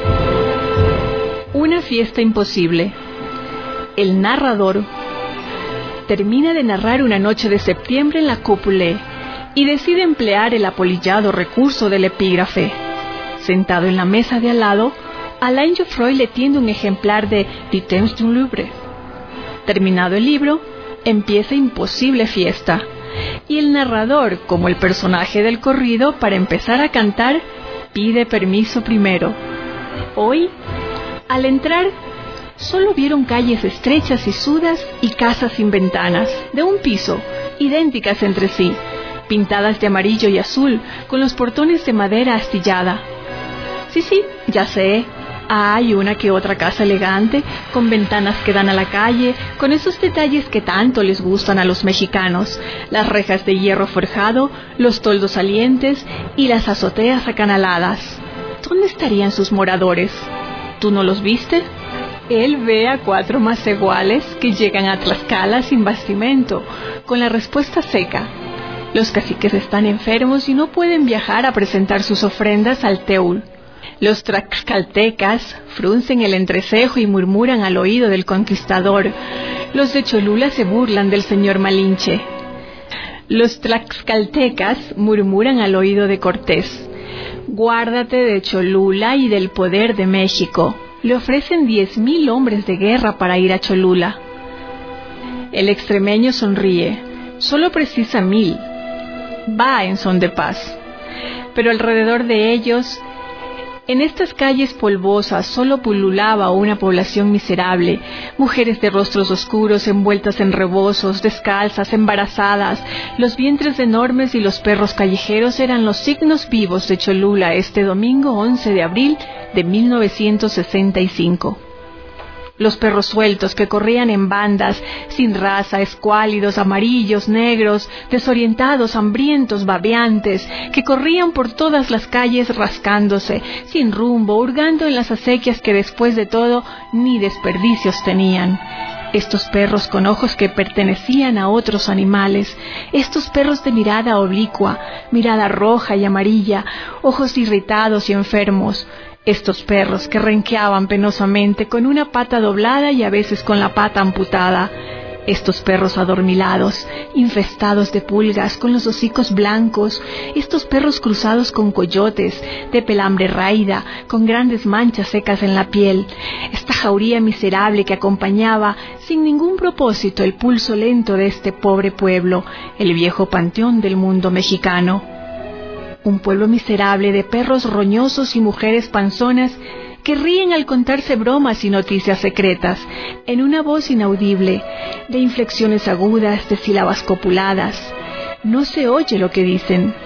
Una fiesta imposible. El narrador termina de narrar una noche de septiembre en la Cúpula y decide emplear el apolillado recurso del epígrafe. Sentado en la mesa de al lado, Alain Geoffroy le tiende un ejemplar de Le Temps d'un Livre. Terminado el libro, empieza Imposible Fiesta, y el narrador, como el personaje del corrido, para empezar a cantar, pide permiso primero. Hoy, al entrar, solo vieron calles estrechas y sudas y casas sin ventanas, de un piso, idénticas entre sí, pintadas de amarillo y azul, con los portones de madera astillada. Sí, sí, ya sé, hay una que otra casa elegante, con ventanas que dan a la calle, con esos detalles que tanto les gustan a los mexicanos, las rejas de hierro forjado, los toldos salientes y las azoteas acanaladas. ¿Dónde estarían sus moradores? ¿Tú no los viste? Él ve a cuatro maseguales que llegan a Tlaxcala sin bastimento, con la respuesta seca. Los caciques están enfermos y no pueden viajar a presentar sus ofrendas al Teúl. Los tlaxcaltecas fruncen el entrecejo y murmuran al oído del conquistador. Los de Cholula se burlan del señor Malinche. Los tlaxcaltecas murmuran al oído de Cortés: guárdate de Cholula y del poder de México. Le ofrecen diez mil hombres de guerra para ir a Cholula. El extremeño sonríe. Solo precisa mil. Va en son de paz. Pero alrededor de ellos, en estas calles polvosas, solo pululaba una población miserable, mujeres de rostros oscuros envueltas en rebozos, descalzas, embarazadas. Los vientres enormes y los perros callejeros eran los signos vivos de Cholula este domingo once de abril de mil novecientos sesenta y cinco. Los perros sueltos que corrían en bandas, sin raza, escuálidos, amarillos, negros, desorientados, hambrientos, babeantes, que corrían por todas las calles rascándose, sin rumbo, hurgando en las acequias que después de todo ni desperdicios tenían. Estos perros con ojos que pertenecían a otros animales, estos perros de mirada oblicua, mirada roja y amarilla, ojos irritados y enfermos, estos perros que renqueaban penosamente con una pata doblada y a veces con la pata amputada, estos perros adormilados, infestados de pulgas, con los hocicos blancos, estos perros cruzados con coyotes, de pelambre raída, con grandes manchas secas en la piel, esta jauría miserable que acompañaba, sin ningún propósito, el pulso lento de este pobre pueblo, el viejo panteón del mundo mexicano. Un pueblo miserable de perros roñosos y mujeres panzonas que ríen al contarse bromas y noticias secretas, en una voz inaudible, de inflexiones agudas, de sílabas copuladas. No se oye lo que dicen.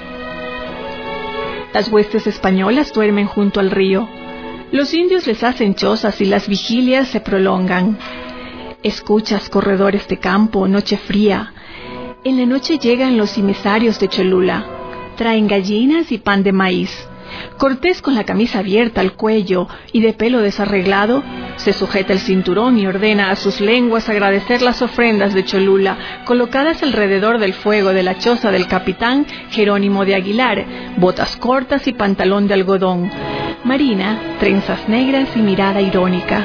Las huestes españolas duermen junto al río. Los indios les hacen chozas y las vigilias se prolongan. Escuchas corredores de campo, noche fría. En la noche llegan los emisarios de Cholula. Traen gallinas y pan de maíz. Cortés, con la camisa abierta al cuello y de pelo desarreglado, se sujeta el cinturón y ordena a sus lenguas agradecer las ofrendas de Cholula, colocadas alrededor del fuego de la choza del capitán Jerónimo de Aguilar, botas cortas y pantalón de algodón. Marina, trenzas negras y mirada irónica.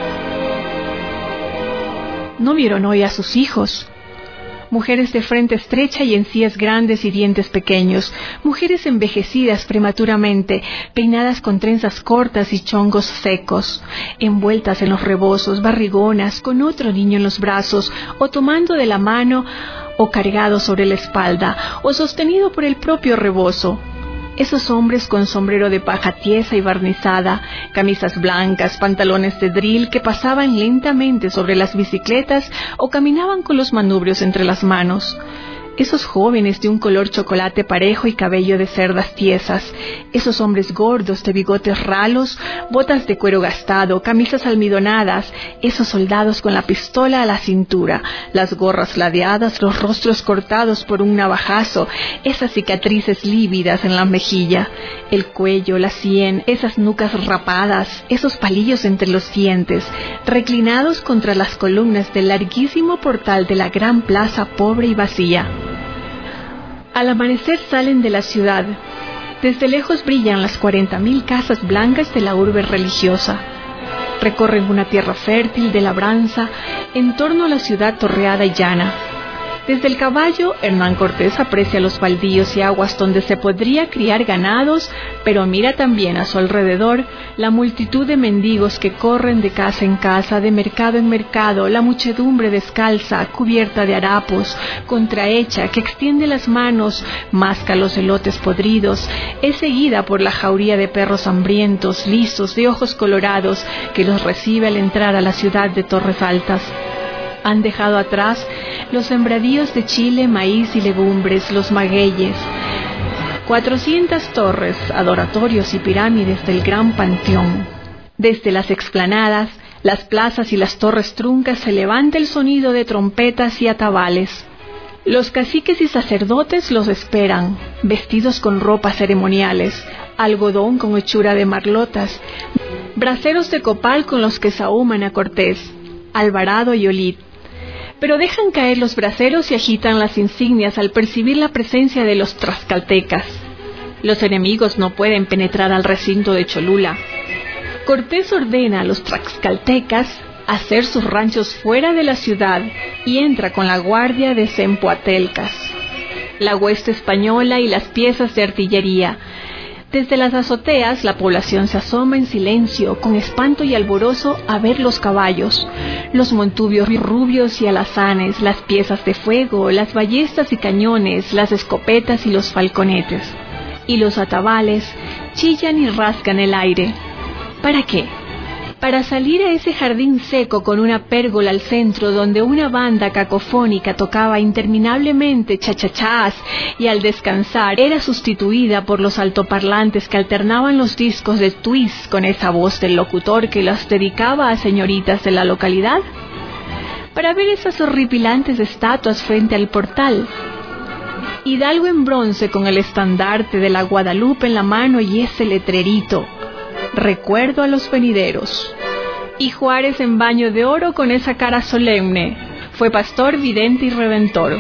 ¿No vieron hoy a sus hijos? Mujeres de frente estrecha y encías grandes y dientes pequeños, mujeres envejecidas prematuramente, peinadas con trenzas cortas y chongos secos, envueltas en los rebozos, barrigonas, con otro niño en los brazos, o tomando de la mano, o cargado sobre la espalda, o sostenido por el propio rebozo. Esos hombres con sombrero de paja tiesa y barnizada, camisas blancas, pantalones de drill que pasaban lentamente sobre las bicicletas o caminaban con los manubrios entre las manos. esos jóvenes de un color chocolate parejo y cabello de cerdas tiesas, esos hombres gordos de bigotes ralos, botas de cuero gastado, camisas almidonadas, esos soldados con la pistola a la cintura, las gorras ladeadas, los rostros cortados por un navajazo, esas cicatrices lívidas en la mejilla, el cuello, la sien, esas nucas rapadas, esos palillos entre los dientes, reclinados contra las columnas del larguísimo portal de la gran plaza pobre y vacía. Al amanecer salen de la ciudad. Desde lejos brillan las cuarenta mil casas blancas de la urbe religiosa. Recorren una tierra fértil de labranza en torno a la ciudad torreada y llana. Desde el caballo, Hernán Cortés aprecia los baldíos y aguas donde se podría criar ganados, pero mira también a su alrededor la multitud de mendigos que corren de casa en casa, de mercado en mercado, la muchedumbre descalza, cubierta de harapos, contrahecha, que extiende las manos, masca los elotes podridos, es seguida por la jauría de perros hambrientos, lisos, de ojos colorados, que los recibe al entrar a la ciudad de Torres Altas. Han dejado atrás los sembradíos de chile, maíz y legumbres, los magueyes. Cuatrocientas torres, adoratorios y pirámides del gran panteón. Desde las explanadas, las plazas y las torres truncas se levanta el sonido de trompetas y atabales. Los caciques y sacerdotes los esperan, vestidos con ropas ceremoniales, algodón con hechura de marlotas, braseros de copal con los que sahuman a Cortés, Alvarado y Olid. Pero dejan caer los braseros y agitan las insignias al percibir la presencia de los tlaxcaltecas. Los enemigos no pueden penetrar al recinto de Cholula. Cortés ordena a los tlaxcaltecas hacer sus ranchos fuera de la ciudad y entra con la guardia de Zempoatelcas, la hueste española y las piezas de artillería. Desde las azoteas, la población se asoma en silencio, con espanto y alborozo, a ver los caballos, los montubios rubios y alazanes, las piezas de fuego, las ballestas y cañones, las escopetas y los falconetes. Y los atabales chillan y rasgan el aire. ¿Para qué? Para salir a ese jardín seco con una pérgola al centro donde una banda cacofónica tocaba interminablemente chachachás y al descansar era sustituida por los altoparlantes que alternaban los discos de twist con esa voz del locutor que las dedicaba a señoritas de la localidad. Para ver esas horripilantes estatuas frente al portal. Hidalgo en bronce con el estandarte de la Guadalupe en la mano y ese letrerito: recuerdo a los venideros. Y Juárez en baño de oro con esa cara solemne: fue pastor, vidente y redentor.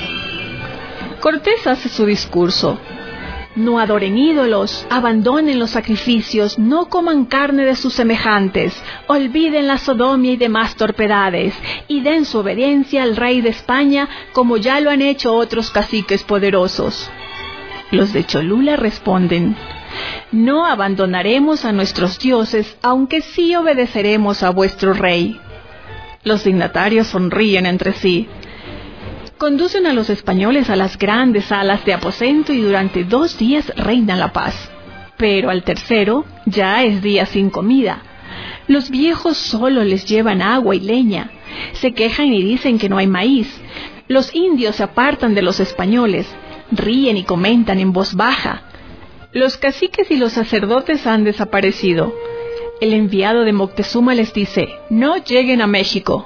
Cortés hace su discurso: no adoren ídolos, abandonen los sacrificios, no coman carne de sus semejantes, olviden la sodomia y demás torpedades, y den su obediencia al rey de España como ya lo han hecho otros caciques poderosos. Los de Cholula responden: no abandonaremos a nuestros dioses, aunque sí obedeceremos a vuestro rey. Los dignatarios sonríen entre sí. Conducen a los españoles a las grandes salas de aposento y durante dos días reina la paz. Pero al tercero ya es día sin comida. Los viejos solo les llevan agua y leña. Se quejan y dicen que no hay maíz. Los indios se apartan de los españoles. Ríen y comentan en voz baja. Los caciques y los sacerdotes han desaparecido. El enviado de Moctezuma les dice: no lleguen a México.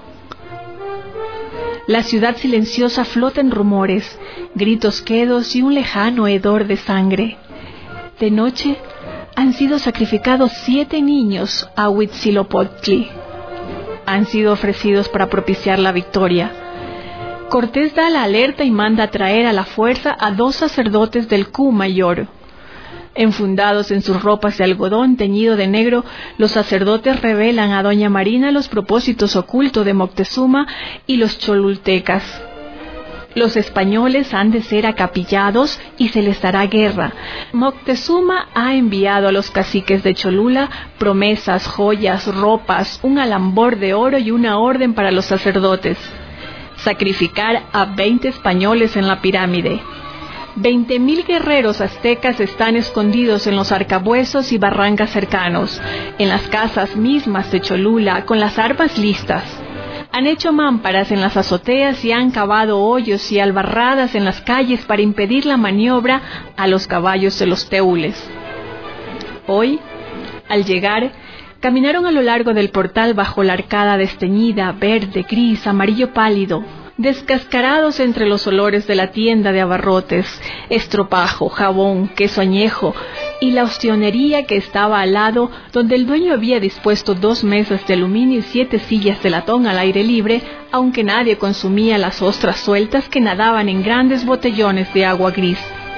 La ciudad silenciosa flota en rumores, gritos quedos y un lejano hedor de sangre. De noche han sido sacrificados siete niños a Huitzilopochtli. Han sido ofrecidos para propiciar la victoria. Cortés da la alerta y manda traer a la fuerza a dos sacerdotes del Q Mayor. Enfundados en sus ropas de algodón teñido de negro, los sacerdotes revelan a doña Marina los propósitos ocultos de Moctezuma y los cholultecas. Los españoles han de ser acapillados y se les dará guerra. Moctezuma ha enviado a los caciques de Cholula promesas, joyas, ropas, un alambor de oro y una orden para los sacerdotes: sacrificar a veinte españoles en la pirámide. Veinte mil guerreros aztecas están escondidos en los arcabuesos y barrancas cercanos, en las casas mismas de Cholula, con las armas listas. Han hecho mámparas en las azoteas y han cavado hoyos y albarradas en las calles para impedir la maniobra a los caballos de los teules. Hoy, al llegar, caminaron a lo largo del portal bajo la arcada desteñida, verde, gris, amarillo pálido, descascarados entre los olores de la tienda de abarrotes, estropajo, jabón, queso añejo y la ostionería que estaba al lado, donde el dueño había dispuesto dos mesas de aluminio y siete sillas de latón al aire libre, aunque nadie consumía las ostras sueltas que nadaban en grandes botellones de agua gris.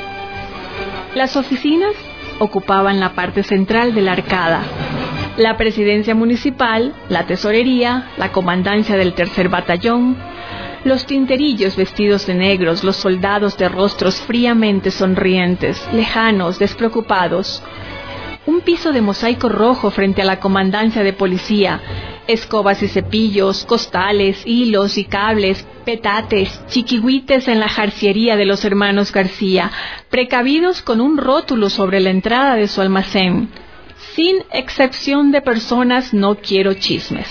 Las oficinas ocupaban la parte central de la arcada. La presidencia municipal, la tesorería, la comandancia del tercer batallón, los tinterillos vestidos de negros, los soldados de rostros fríamente sonrientes, lejanos, despreocupados. Un piso de mosaico rojo frente a la comandancia de policía, escobas y cepillos, costales, hilos y cables, petates, chiquihuites en la jarciería de los hermanos García, precavidos con un rótulo sobre la entrada de su almacén. Sin excepción de personas, no quiero chismes.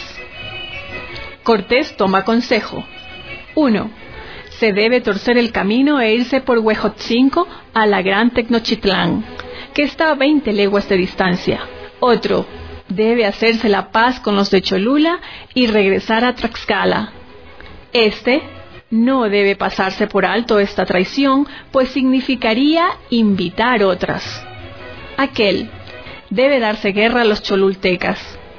Cortés toma consejo. uno. Se debe torcer el camino e irse por Huejotzinco a la Gran Tecnochitlán, que está a veinte leguas de distancia. Otro. Debe hacerse la paz con los de Cholula y regresar a Tlaxcala. Este no debe pasarse por alto esta traición, pues significaría invitar otras. Aquel debe darse guerra a los cholultecas.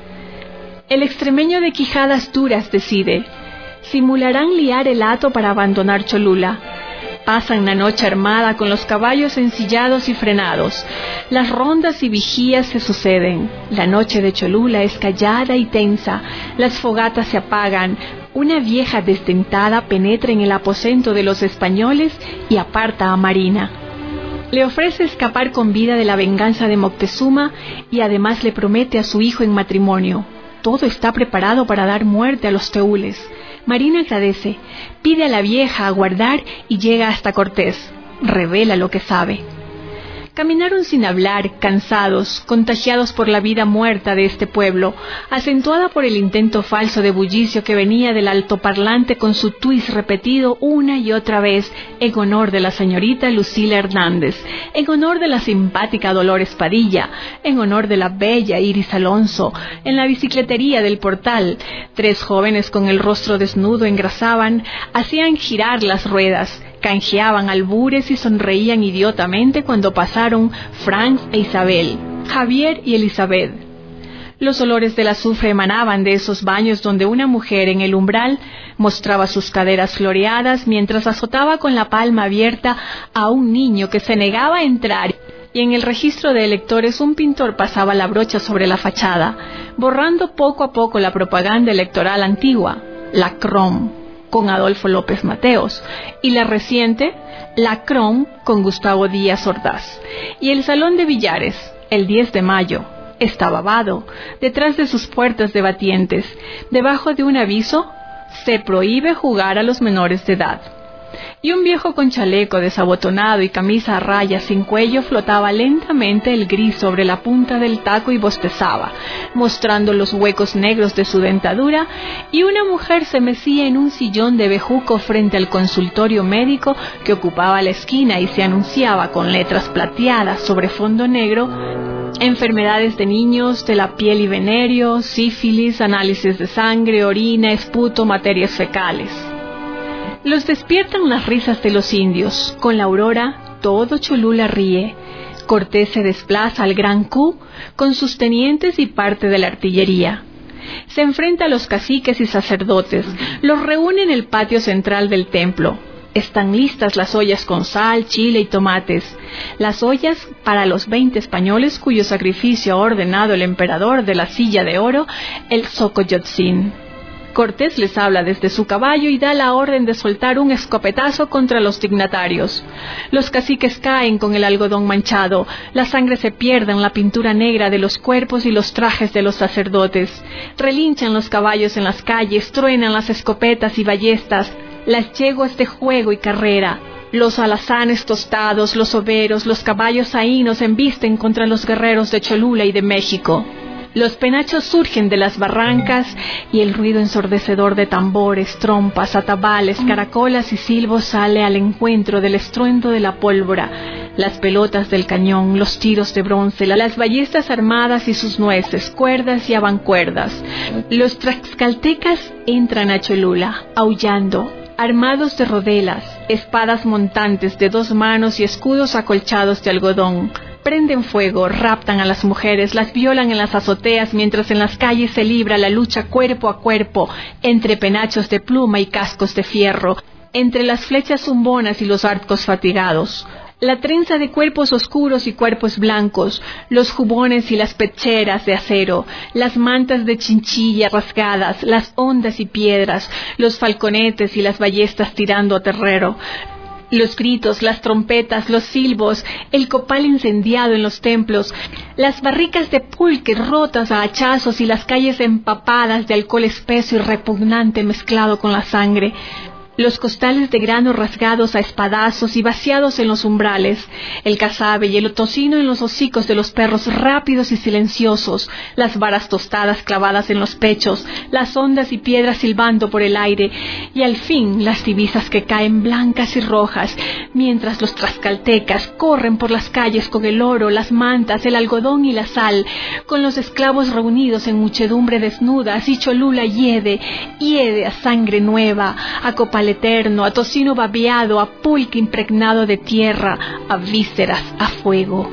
El extremeño de quijadas duras decide: simularán liar el hato para abandonar Cholula. Pasan la noche armada con los caballos ensillados y frenados. Las rondas y vigías se suceden. La noche de Cholula es callada y tensa. Las fogatas se apagan. Una vieja desdentada penetra en el aposento de los españoles y aparta a Marina. Le ofrece escapar con vida de la venganza de Moctezuma y además le promete a su hijo en matrimonio. Todo está preparado para dar muerte a los teules. Marina agradece, pide a la vieja aguardar y llega hasta Cortés. Revela lo que sabe. Caminaron sin hablar, cansados, contagiados por la vida muerta de este pueblo, acentuada por el intento falso de bullicio que venía del altoparlante con su tuis repetido una y otra vez en honor de la señorita Lucila Hernández, en honor de la simpática Dolores Padilla, en honor de la bella Iris Alonso. En la bicicletería del portal, tres jóvenes con el rostro desnudo engrasaban, hacían girar las ruedas, canjeaban albures y sonreían idiotamente cuando pasaron Franz e Isabel, Javier y Elizabeth. Los olores del azufre emanaban de esos baños donde una mujer en el umbral mostraba sus caderas floreadas mientras azotaba con la palma abierta a un niño que se negaba a entrar, y en el registro de electores un pintor pasaba la brocha sobre la fachada, borrando poco a poco la propaganda electoral antigua, la Crom, con Adolfo López Mateos, y la reciente, la Crom, con Gustavo Díaz Ordaz. Y el Salón de Billares, el diez de mayo, estaba vado, detrás de sus puertas de batientes, debajo de un aviso: se prohíbe jugar a los menores de edad. Y un viejo con chaleco desabotonado y camisa a rayas sin cuello flotaba lentamente el gris sobre la punta del taco y bostezaba, mostrando los huecos negros de su dentadura, y una mujer se mecía en un sillón de bejuco frente al consultorio médico que ocupaba la esquina y se anunciaba con letras plateadas sobre fondo negro: enfermedades de niños, de la piel y venerio, sífilis, análisis de sangre, orina, esputo, materias fecales. Los despiertan las risas de los indios. Con la aurora, todo Cholula ríe. Cortés se desplaza al Gran Q con sus tenientes y parte de la artillería. Se enfrenta a los caciques y sacerdotes. Los reúne en el patio central del templo. Están listas las ollas con sal, chile y tomates. Las ollas para los veinte españoles cuyo sacrificio ha ordenado el emperador de la silla de oro, el Xocoyotzin. Cortés les habla desde su caballo y da la orden de soltar un escopetazo contra los dignatarios. Los caciques caen con el algodón manchado, la sangre se pierde en la pintura negra de los cuerpos y los trajes de los sacerdotes. Relinchan los caballos en las calles, truenan las escopetas y ballestas, las yeguas de juego y carrera. Los alazanes tostados, los overos, los caballos zaínos embisten contra los guerreros de Cholula y de México. Los penachos surgen de las barrancas y el ruido ensordecedor de tambores, trompas, atabales, caracolas y silbos sale al encuentro del estruendo de la pólvora, las pelotas del cañón, los tiros de bronce, las ballestas armadas y sus nueces, cuerdas y abancuerdas. Los tlaxcaltecas entran a Cholula, aullando, armados de rodelas, espadas montantes de dos manos y escudos acolchados de algodón. Prenden fuego, raptan a las mujeres, las violan en las azoteas, mientras en las calles se libra la lucha cuerpo a cuerpo, entre penachos de pluma y cascos de fierro, entre las flechas zumbonas y los arcos fatigados. La trenza de cuerpos oscuros y cuerpos blancos, los jubones y las pecheras de acero, las mantas de chinchilla rasgadas, las hondas y piedras, los falconetes y las ballestas tirando a terrero. Los gritos, las trompetas, los silbos, el copal incendiado en los templos, las barricas de pulque rotas a hachazos y las calles empapadas de alcohol espeso y repugnante mezclado con la sangre. Los costales de grano rasgados a espadazos y vaciados en los umbrales, el casabe y el tocino en los hocicos de los perros rápidos y silenciosos, las varas tostadas clavadas en los pechos, las ondas y piedras silbando por el aire, y al fin las divisas que caen blancas y rojas, mientras los tlaxcaltecas corren por las calles con el oro, las mantas, el algodón y la sal, con los esclavos reunidos en muchedumbre desnudas, y Cholula hiede, hiede a sangre nueva, a copal eterno, a tocino babeado, a pulque impregnado de tierra, a vísceras, a fuego.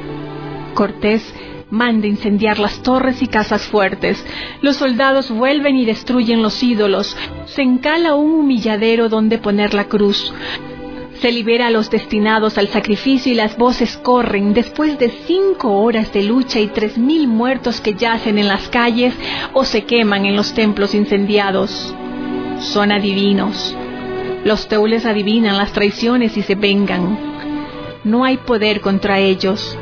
Cortés manda incendiar las torres y casas fuertes. Los soldados vuelven y destruyen los ídolos. Se encala un humilladero donde poner la cruz. Se libera a los destinados al sacrificio y las voces corren después de cinco horas de lucha y tres mil muertos que yacen en las calles o se queman en los templos incendiados. Son adivinos. Los teules adivinan las traiciones y se vengan. No hay poder contra ellos.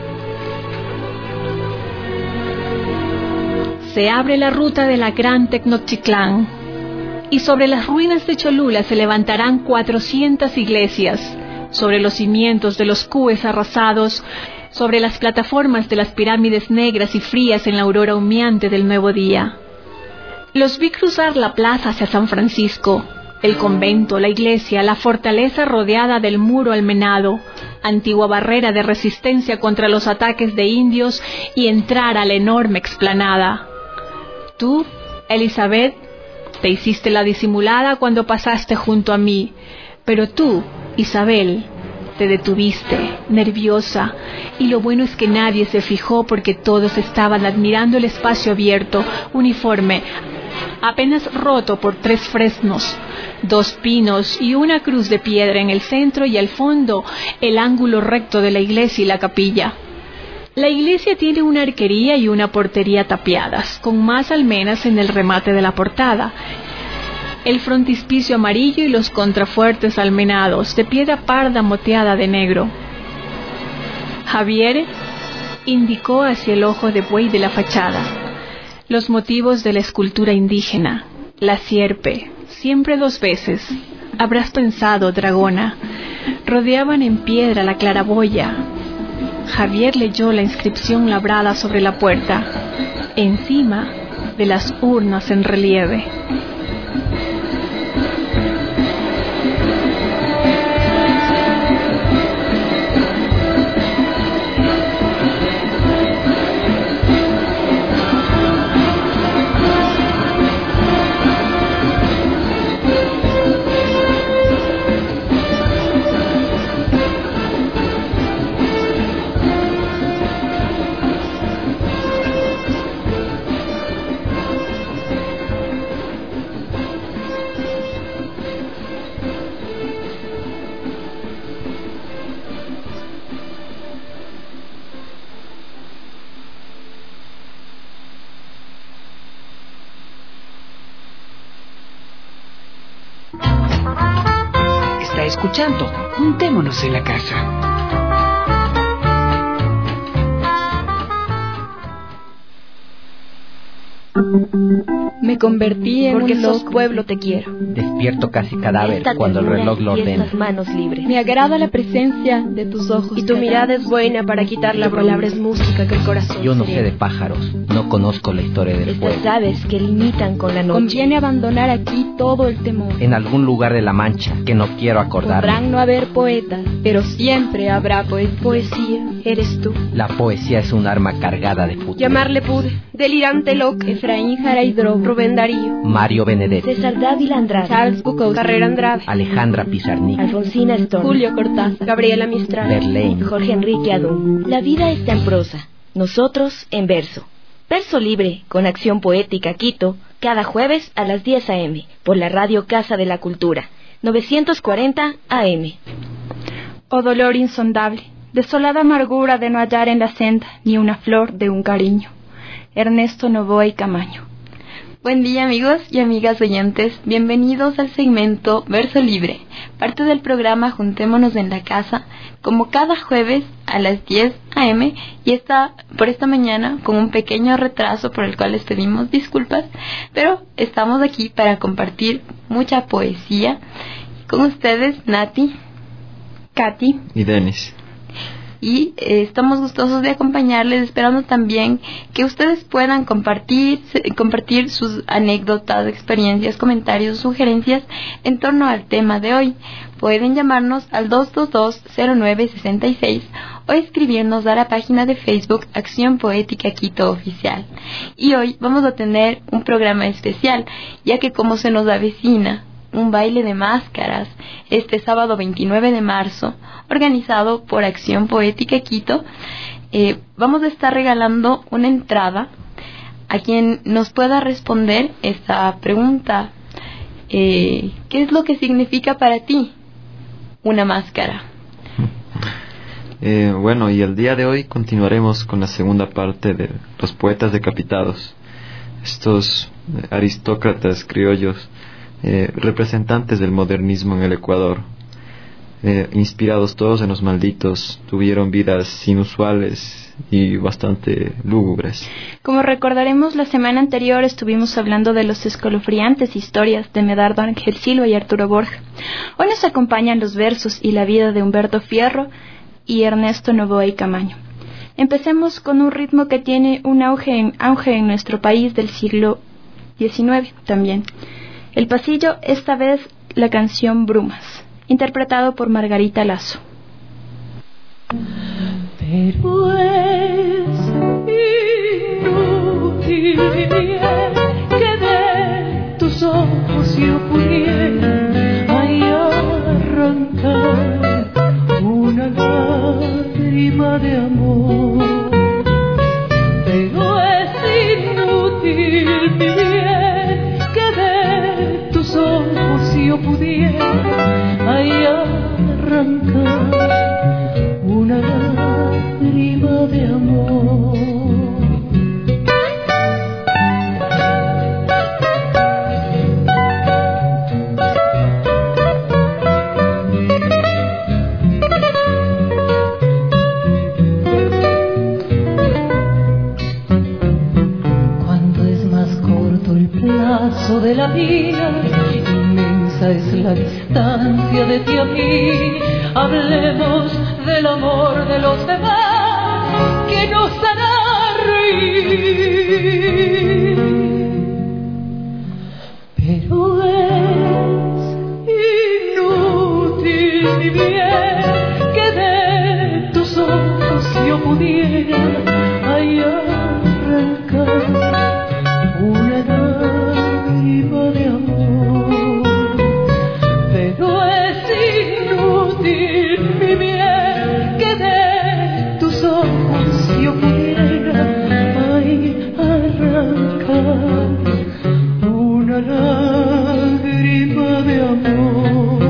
Se abre la ruta de la Gran Tecnochtitlán y sobre las ruinas de Cholula se levantarán cuatrocientas iglesias, sobre los cimientos de los cúes arrasados, sobre las plataformas de las pirámides negras y frías en la aurora humeante del nuevo día. Los vi cruzar la plaza hacia San Francisco, el convento, la iglesia, la fortaleza rodeada del muro almenado, antigua barrera de resistencia contra los ataques de indios, y entrar a la enorme explanada. Tú, Elizabeth, te hiciste la disimulada cuando pasaste junto a mí, pero tú, Isabel, te detuviste, nerviosa, y lo bueno es que nadie se fijó porque todos estaban admirando el espacio abierto, uniforme, apenas roto por tres fresnos, dos pinos y una cruz de piedra en el centro, y al fondo el ángulo recto de la iglesia y la capilla. La iglesia tiene una arquería y una portería tapiadas, con más almenas en el remate de la portada, el frontispicio amarillo y los contrafuertes almenados, de piedra parda moteada de negro. Javier indicó hacia el ojo de buey de la fachada. Los motivos de la escultura indígena, la sierpe, siempre dos veces, habrás pensado, dragona, rodeaban en piedra la claraboya. Javier leyó la inscripción labrada sobre la puerta, encima de las urnas en relieve. Está escuchando Juntémonos en la Casa. Me convertí en Porque un sos loco. pueblo, te quiero. Despierto casi cadáver Esta cuando el ternura reloj lo y ordena. estas manos libres. Me agrada la presencia de tus ojos. Y tu mirada es buena para quitar la palabra es música que el corazón Yo no sé serena. de pájaros, no conozco la historia del Estas fuego. aves que limitan con la noche. Conviene abandonar aquí todo el temor. En algún lugar de la Mancha que no quiero acordar. Podrán no haber poetas, pero siempre habrá poesía. Poesía, eres tú. La poesía es un arma cargada de futuro. Llamarle pude, delirante loca. Efraín Jaraidrobo, Rubén Darío, Mario Benedetti, César Dávila Andrade, Charles Bukowski, Carrera Andrade, Alejandra Pizarnik, Alfonsina Storm, Julio Cortázar, Gabriela Mistral, Verlaine, Jorge Enrique Adún. La vida está en prosa, nosotros en verso. Verso Libre, con acción poética Quito, cada jueves a las diez a eme, por la radio Casa de la Cultura, novecientos cuarenta A M. Oh dolor insondable, desolada amargura de no hallar en la senda ni una flor de un cariño. Ernesto Novoa y Camaño. Buen día, amigos y amigas oyentes, bienvenidos al segmento Verso Libre, parte del programa Juntémonos en la Casa, como cada jueves a las diez a eme, y está por esta mañana con un pequeño retraso por el cual les pedimos disculpas, pero estamos aquí para compartir mucha poesía con ustedes, Nati, Katy y Denis. Y eh, estamos gustosos de acompañarles, esperando también que ustedes puedan compartir, se- compartir sus anécdotas, experiencias, comentarios, sugerencias en torno al tema de hoy. Pueden llamarnos al dos dos dos, cero nueve seis seis o escribirnos a la página de Facebook Acción Poética Quito Oficial. Y hoy vamos a tener un programa especial, ya que como se nos avecina un baile de máscaras este sábado veintinueve de marzo, organizado por Acción Poética Quito, eh, vamos a estar regalando una entrada a quien nos pueda responder esta pregunta. Eh, ¿qué es lo que significa para ti una máscara? Eh, bueno, y el día de hoy continuaremos con la segunda parte de los poetas decapitados, estos eh, aristócratas criollos, eh, representantes del modernismo en el Ecuador, eh, inspirados todos en los malditos, tuvieron vidas inusuales y bastante lúgubres. Como recordaremos, la semana anterior estuvimos hablando de los escalofriantes historias de Medardo Ángel Silva y Arturo Borja. Hoy nos acompañan los versos y la vida de Humberto Fierro y Ernesto Novoa y Camaño. Empecemos con un ritmo que tiene un auge en, auge en nuestro país del siglo diecinueve también. El pasillo, esta vez la canción Brumas, interpretado por Margarita Lazo. Pero es inútil vivir que de tus ojos yo pudiera ay, arrancar una lágrima de amor. Pero es inútil vivir que de tus ojos yo pudiera ay, arrancar una lágrima de amor. Cuando es más corto el plazo de la vida, inmensa es la distancia de ti a mí. Hablemos del amor de los demás que nos hará reír. Pero es inútil mi bien que de tus ojos yo pudiera ay, arrancar una lágrima de amor. Pero es inútil mi bien que de tus ojos yo pudiera ay, arrancar una lágrima de amor.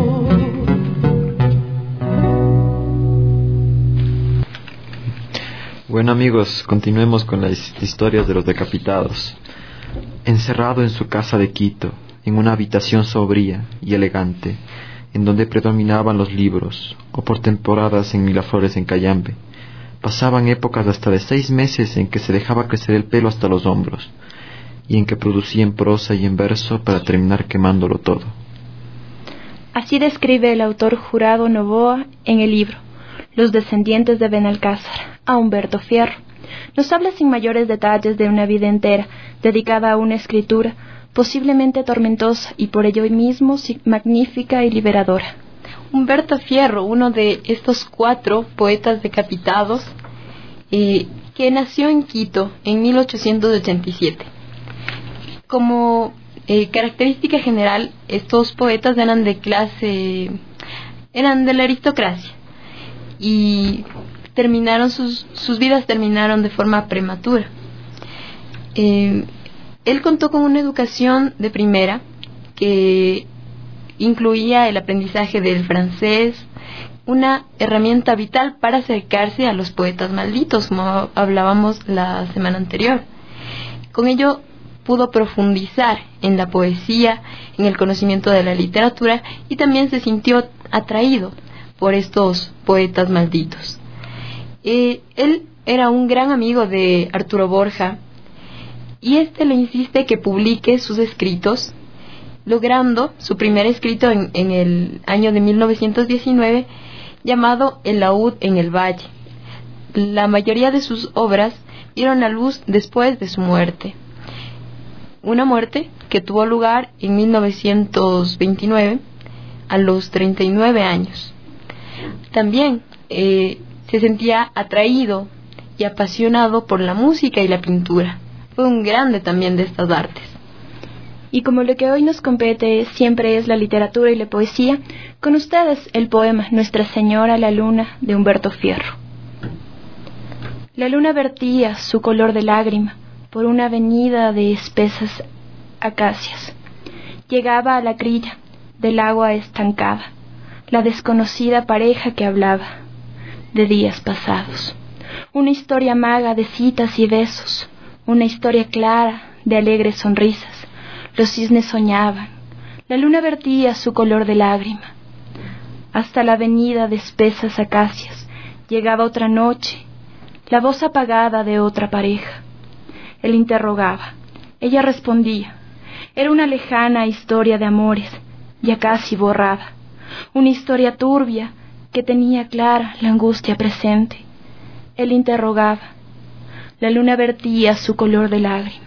Bueno, amigos, continuemos con las historias de los decapitados. Encerrado en su casa de Quito, en una habitación sobria y elegante, en donde predominaban los libros, o por temporadas en Miraflores en Cayambe, pasaban épocas hasta de seis meses en que se dejaba crecer el pelo hasta los hombros, y en que producía en prosa y en verso para terminar quemándolo todo. Así describe el autor Jurado Novoa en el libro Los descendientes de Benalcázar a Humberto Fierro. Nos habla sin mayores detalles de una vida entera dedicada a una escritura posiblemente tormentosa y por ello mismo magnífica y liberadora. Humberto Fierro, uno de estos cuatro poetas decapitados, eh, que nació en Quito en mil ochocientos ochenta y siete. Como eh, característica general, estos poetas eran de clase, eran de la aristocracia y terminaron sus, sus vidas terminaron de forma prematura. Eh, él contó con una educación de primera que incluía el aprendizaje del francés, una herramienta vital para acercarse a los poetas malditos, como hablábamos la semana anterior. Con ello pudo profundizar en la poesía, en el conocimiento de la literatura y también se sintió atraído por estos poetas malditos. Eh, él era un gran amigo de Arturo Borja y este le insiste que publique sus escritos, logrando su primer escrito en, en el año de mil novecientos diecinueve, llamado El laúd en el valle. La mayoría de sus obras vieron la luz después de su muerte, una muerte que tuvo lugar en mil novecientos veintinueve a los treinta y nueve años. También eh, se sentía atraído y apasionado por la música y la pintura. Fue un grande también de estas artes. Y como lo que hoy nos compete siempre es la literatura y la poesía, con ustedes el poema Nuestra Señora la Luna de Humberto Fierro. La luna vertía su color de lágrima por una avenida de espesas acacias. Llegaba a la crilla del agua estancada, la desconocida pareja que hablaba de días pasados. Una historia maga de citas y besos, una historia clara de alegres sonrisas. Los cisnes soñaban, la luna vertía su color de lágrima. Hasta la avenida de espesas acacias llegaba otra noche, la voz apagada de otra pareja. Él interrogaba, ella respondía. Era una lejana historia de amores, ya casi borrada. Una historia turbia que tenía clara la angustia presente. Él interrogaba, la luna vertía su color de lágrima.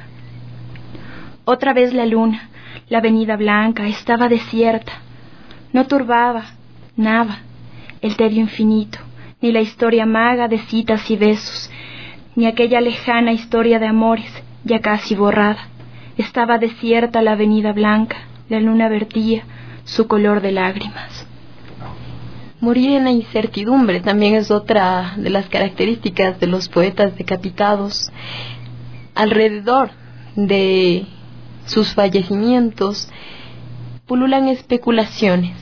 Otra vez la luna, la avenida blanca estaba desierta. No turbaba nada el tedio infinito, ni la historia maga de citas y besos, ni aquella lejana historia de amores ya casi borrada. Estaba desierta la avenida blanca, la luna vertía su color de lágrimas. Morir en la incertidumbre también es otra de las características de los poetas decapitados. Alrededor de sus fallecimientos pululan especulaciones.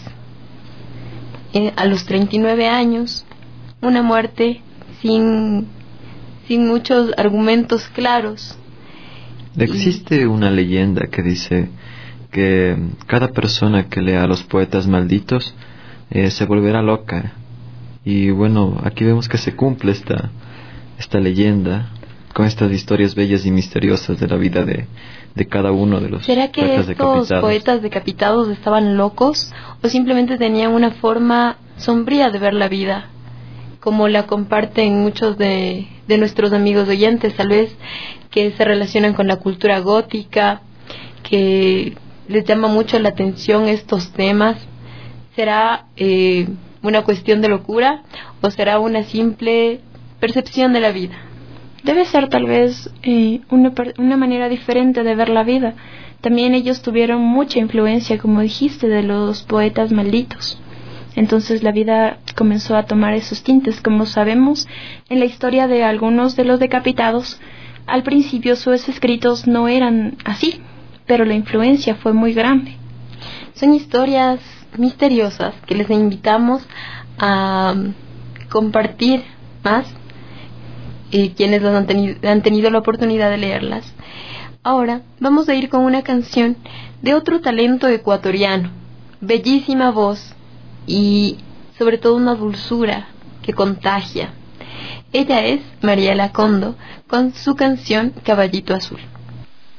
Eh, a los treinta y nueve años, una muerte sin, sin muchos argumentos claros. Existe una leyenda que dice que cada persona que lea a los poetas malditos eh, se volverá loca. Y bueno, aquí vemos que se cumple esta, esta leyenda con estas historias bellas y misteriosas de la vida de, de cada uno de los ¿Será que poetas estos decapitados. poetas decapitados estaban locos o simplemente tenían una forma sombría de ver la vida, como la comparten muchos de, de nuestros amigos oyentes, tal vez, que se relacionan con la cultura gótica, que les llama mucho la atención estos temas? ¿Será eh, una cuestión de locura o será una simple percepción de la vida? Debe ser tal vez eh, una, una manera diferente de ver la vida. También ellos tuvieron mucha influencia, como dijiste, de los poetas malditos. Entonces la vida comenzó a tomar esos tintes. Como sabemos, en la historia de algunos de los decapitados, al principio sus escritos no eran así, pero la influencia fue muy grande. Son historias misteriosas que les invitamos a compartir más, y quienes los han, tenido, han tenido la oportunidad de leerlas. Ahora vamos a ir con una canción de otro talento ecuatoriano, bellísima voz y sobre todo una dulzura que contagia. Ella es Mariela Condo con su canción Caballito Azul.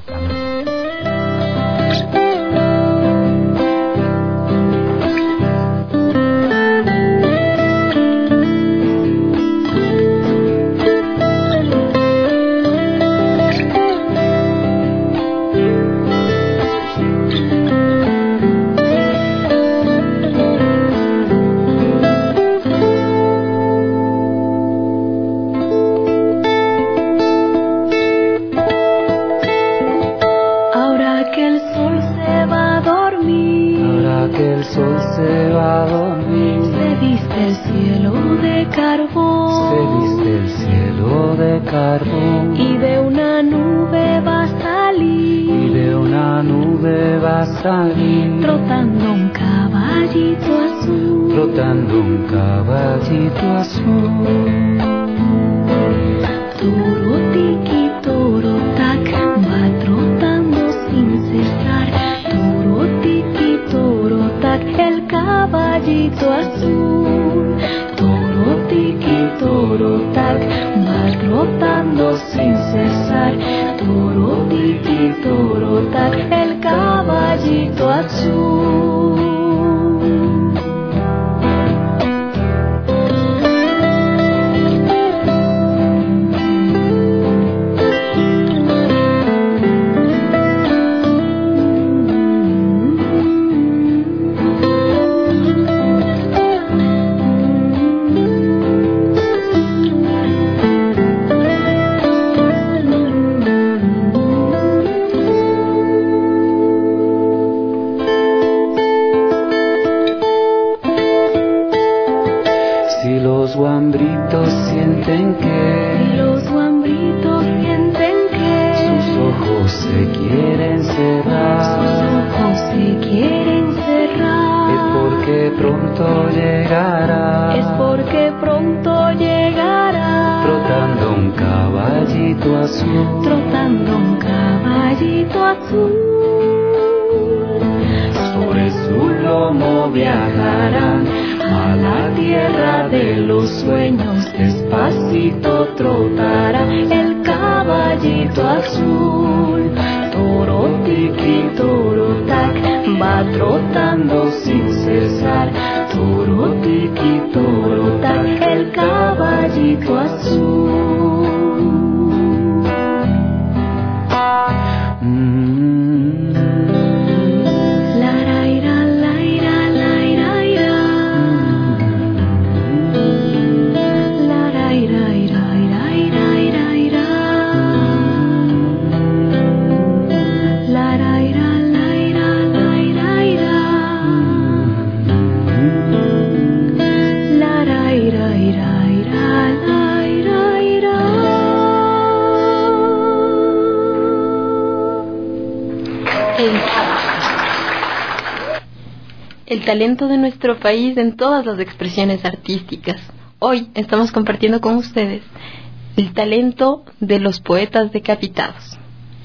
El talento de nuestro país en todas las expresiones artísticas. Hoy estamos compartiendo con ustedes el talento de los poetas decapitados.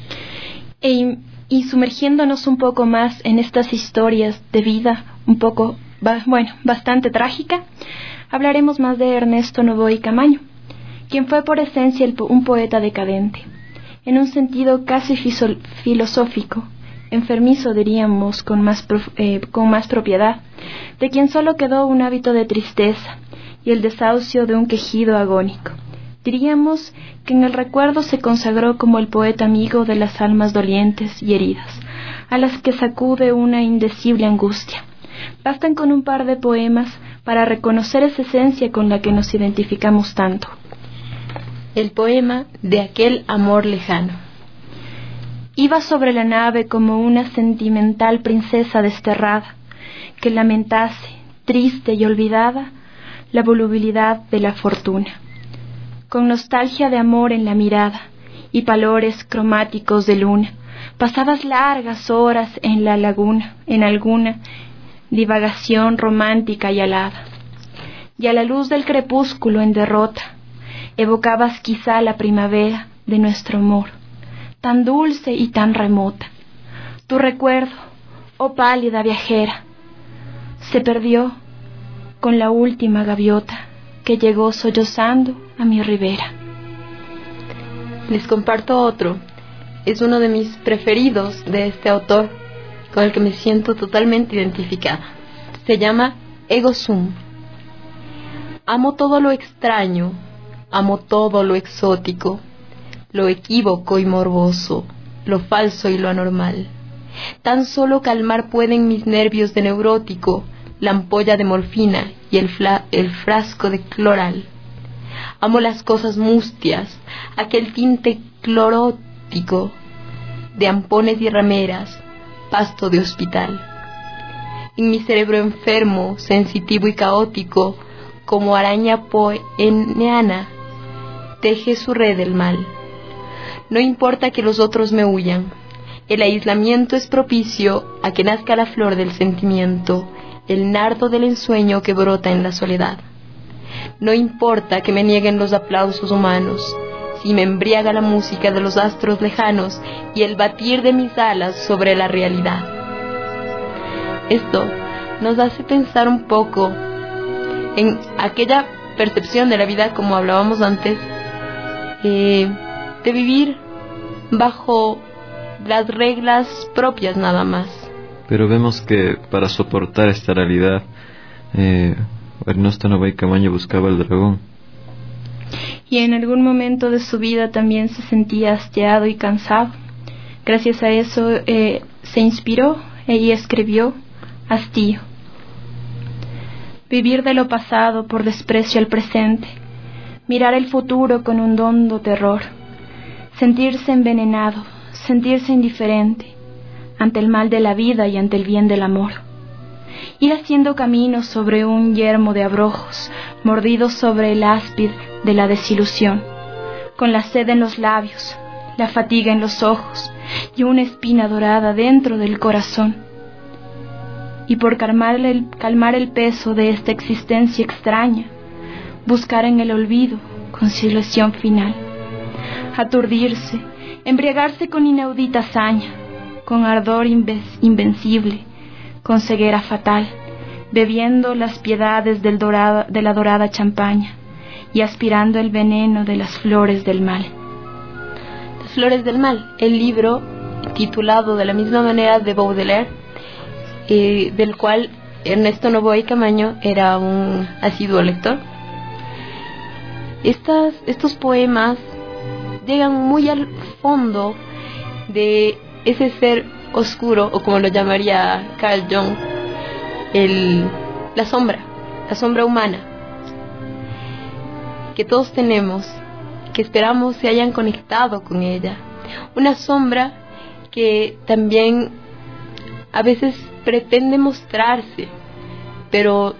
E, y sumergiéndonos un poco más en estas historias de vida, un poco, bueno, bastante trágica, hablaremos más de Ernesto Novoa Camaño, quien fue por esencia el, un poeta decadente, en un sentido casi filosófico, enfermizo diríamos con más, eh, con más propiedad, de quien solo quedó un hábito de tristeza y el desahucio de un quejido agónico. Diríamos que en el recuerdo se consagró como el poeta amigo de las almas dolientes y heridas, a las que sacude una indecible angustia. Bastan con un par de poemas para reconocer esa esencia con la que nos identificamos tanto. El poema de aquel amor lejano. Iba sobre la nave como una sentimental princesa desterrada, que lamentase, triste y olvidada, la volubilidad de la fortuna. Con nostalgia de amor en la mirada y palores cromáticos de luna, pasabas largas horas en la laguna, en alguna divagación romántica y alada. Y a la luz del crepúsculo en derrota, evocabas quizá la primavera de nuestro amor, tan dulce y tan remota. Tu recuerdo, oh pálida viajera, se perdió con la última gaviota que llegó sollozando a mi ribera. Les comparto otro, es uno de mis preferidos de este autor, con el que me siento totalmente identificada. Se llama Ego Sum. Amo todo lo extraño, amo todo lo exótico, lo equívoco y morboso, lo falso y lo anormal. Tan solo calmar pueden mis nervios de neurótico, la ampolla de morfina y el, fla- el frasco de cloral. Amo las cosas mustias, aquel tinte clorótico de ampones y rameras, pasto de hospital. En mi cerebro enfermo, sensitivo y caótico, como araña poeneana, teje su red el mal. No importa que los otros me huyan, el aislamiento es propicio a que nazca la flor del sentimiento, el nardo del ensueño que brota en la soledad. No importa que me nieguen los aplausos humanos, si me embriaga la música de los astros lejanos y el batir de mis alas sobre la realidad. Esto nos hace pensar un poco en aquella percepción de la vida, como hablábamos antes, eh, de vivir bajo las reglas propias nada más. Pero vemos que para soportar esta realidad, eh, Ernesto Novoa y Camaño buscaba el dragón. Y en algún momento de su vida también se sentía hastiado y cansado. Gracias a eso eh, se inspiró y escribió Hastío. Vivir de lo pasado por desprecio al presente, mirar el futuro con un hondo terror, sentirse envenenado, sentirse indiferente ante el mal de la vida y ante el bien del amor. Ir haciendo camino sobre un yermo de abrojos, mordidos sobre el áspid de la desilusión, con la sed en los labios, la fatiga en los ojos y una espina dorada dentro del corazón. Y por calmar el, calmar el peso de esta existencia extraña, buscar en el olvido conciliación final, aturdirse, embriagarse con inaudita hazaña, con ardor inves- invencible, con ceguera fatal, bebiendo las piedades del dorada, de la dorada champaña y aspirando el veneno de las flores del mal. Las flores del mal, el libro titulado de la misma manera de Baudelaire, eh, del cual Ernesto Novoa y Camaño era un asiduo lector. Estas, estos poemas llegan muy al fondo de ese ser oscuro, o como lo llamaría Carl Jung, el, la sombra, la sombra humana, que todos tenemos, que esperamos se hayan conectado con ella. Una sombra que también a veces pretende mostrarse, pero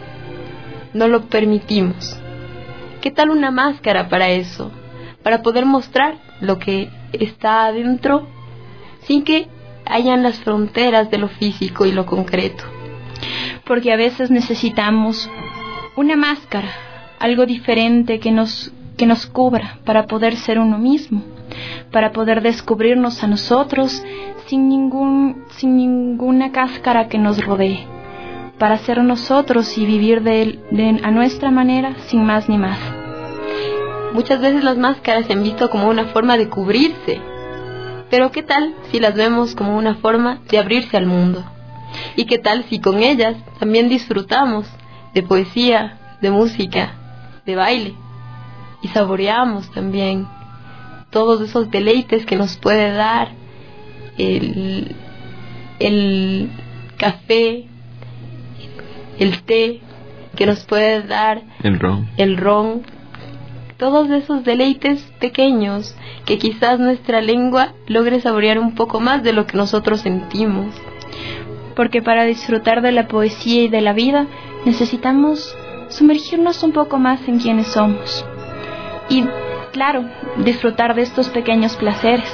no lo permitimos. ¿Qué tal una máscara para eso? Para poder mostrar lo que está adentro sin que hayan las fronteras de lo físico y lo concreto. Porque a veces necesitamos una máscara, algo diferente que nos, que nos cubra para poder ser uno mismo, para poder descubrirnos a nosotros sin, ningún, sin ninguna cáscara que nos rodee, para ser nosotros y vivir de, de, a nuestra manera sin más ni más. Muchas veces las máscaras se han visto como una forma de cubrirse, pero ¿qué tal si las vemos como una forma de abrirse al mundo? ¿Y qué tal si con ellas también disfrutamos de poesía, de música, de baile, y saboreamos también todos esos deleites que nos puede dar el, el café, el té, que nos puede dar el ron, el ron, todos esos deleites pequeños que quizás nuestra lengua logre saborear un poco más de lo que nosotros sentimos. Porque para disfrutar de la poesía y de la vida necesitamos sumergirnos un poco más en quienes somos y, claro, disfrutar de estos pequeños placeres.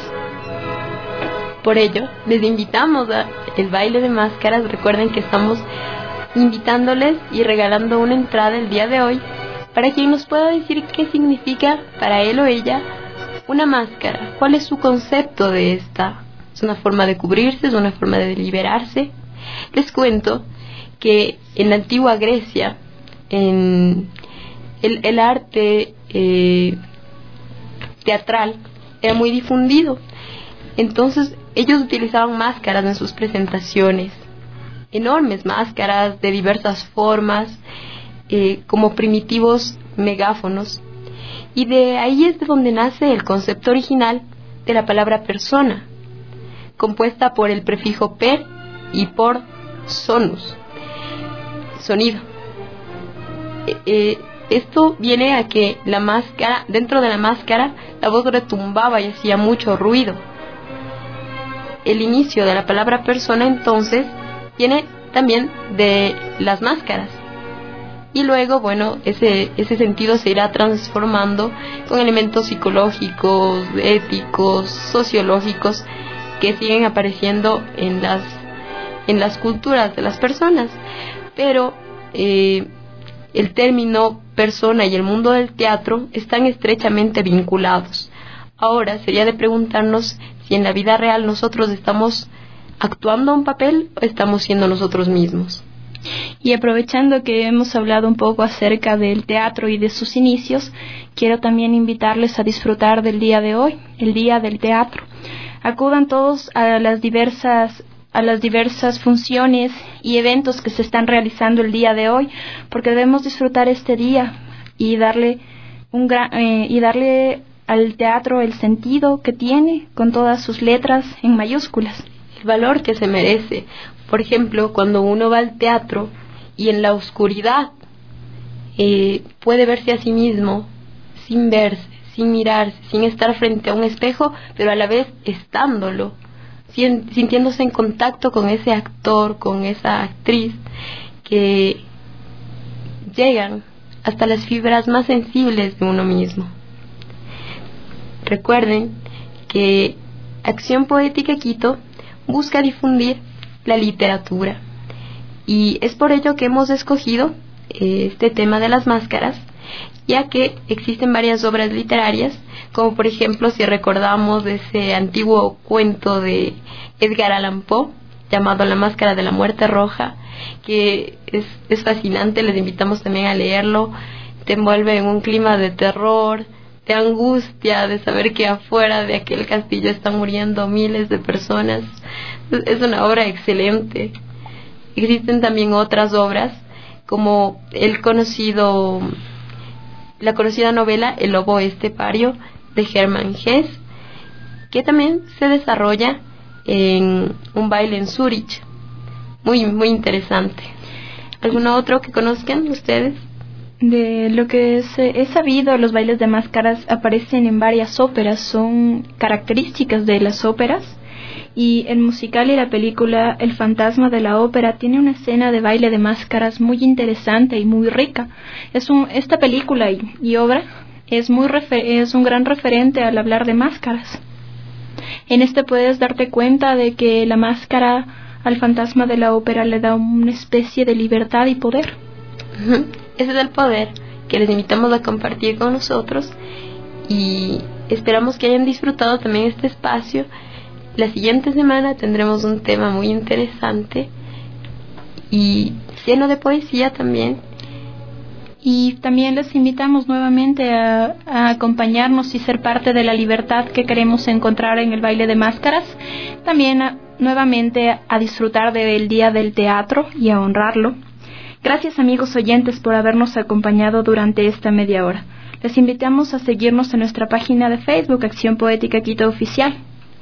Por ello, les invitamos a el baile de máscaras. Recuerden que estamos invitándoles y regalando una entrada el día de hoy para quien nos pueda decir qué significa para él o ella una máscara, cuál es su concepto de esta. ¿Es una forma de cubrirse? ¿Es una forma de liberarse? Les cuento que en la antigua Grecia, en el, el arte eh, teatral era muy difundido, Entonces ellos utilizaban máscaras en sus presentaciones, enormes máscaras de diversas formas, eh, como primitivos megáfonos, y de ahí es de donde nace el concepto original de la palabra persona, compuesta por el prefijo per y por sonus, sonido. Eh, eh, esto viene a que la máscara, dentro de la máscara, la voz retumbaba y hacía mucho ruido. El inicio de la palabra persona entonces viene también de las máscaras. Y luego, bueno, ese, ese sentido se irá transformando con elementos psicológicos, éticos, sociológicos, que siguen apareciendo en las, en las culturas de las personas. Pero eh, el término persona y el mundo del teatro están estrechamente vinculados. Ahora sería de preguntarnos si en la vida real nosotros estamos actuando un papel o estamos siendo nosotros mismos. Y aprovechando que hemos hablado un poco acerca del teatro y de sus inicios, quiero también invitarles a disfrutar del día de hoy, el Día del Teatro. Acudan todos a las diversas a las diversas funciones y eventos que se están realizando el día de hoy, porque debemos disfrutar este día y darle un gran, eh, y darle al teatro el sentido que tiene, con todas sus letras en mayúsculas. El valor que se merece. Por ejemplo, cuando uno va al teatro y en la oscuridad eh, puede verse a sí mismo sin verse, sin mirarse, sin estar frente a un espejo, pero a la vez estándolo, sintiéndose en contacto con ese actor, con esa actriz, que llegan hasta las fibras más sensibles de uno mismo. Recuerden que Acción Poética Quito busca difundir la literatura, y es por ello que hemos escogido este tema de las máscaras, ya que existen varias obras literarias, como por ejemplo, si recordamos ese antiguo cuento de Edgar Allan Poe llamado La Máscara de la Muerte Roja, que es, es fascinante. Les invitamos también a leerlo. Te envuelve en un clima de terror, de angustia, de saber que afuera de aquel castillo están muriendo miles de personas. Es una obra excelente. Existen también otras obras, como el conocido, la conocida novela El Lobo Estepario de Hermann Hesse, que también se desarrolla en un baile en Zúrich. Muy, muy interesante. ¿Alguno otro que conozcan ustedes? De lo que es, he sabido, los bailes de máscaras aparecen en varias óperas, son características de las óperas, y el musical y la película El Fantasma de la Ópera tiene una escena de baile de máscaras muy interesante y muy rica. Es un, esta película y, y obra es, muy refer, es un gran referente al hablar de máscaras. En este puedes darte cuenta de que la máscara al fantasma de la ópera le da una especie de libertad y poder. Uh-huh. Ese es el poder que les invitamos a compartir con nosotros, y esperamos que hayan disfrutado también este espacio. La siguiente semana tendremos un tema muy interesante y lleno de poesía también. Y también les invitamos nuevamente a, a acompañarnos y ser parte de la libertad que queremos encontrar en el baile de máscaras. También a, nuevamente a disfrutar del Día del Teatro y a honrarlo. Gracias, amigos oyentes, por habernos acompañado durante esta media hora. Les invitamos a seguirnos en nuestra página de Facebook, Acción Poética Quito Oficial.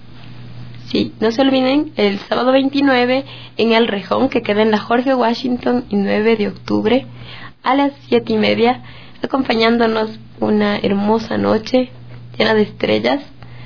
Sí, no se olviden, el sábado veintinueve en El Rejón, que queda en la Jorge Washington, y nueve de octubre, a las siete y media, acompañándonos una hermosa noche llena de estrellas,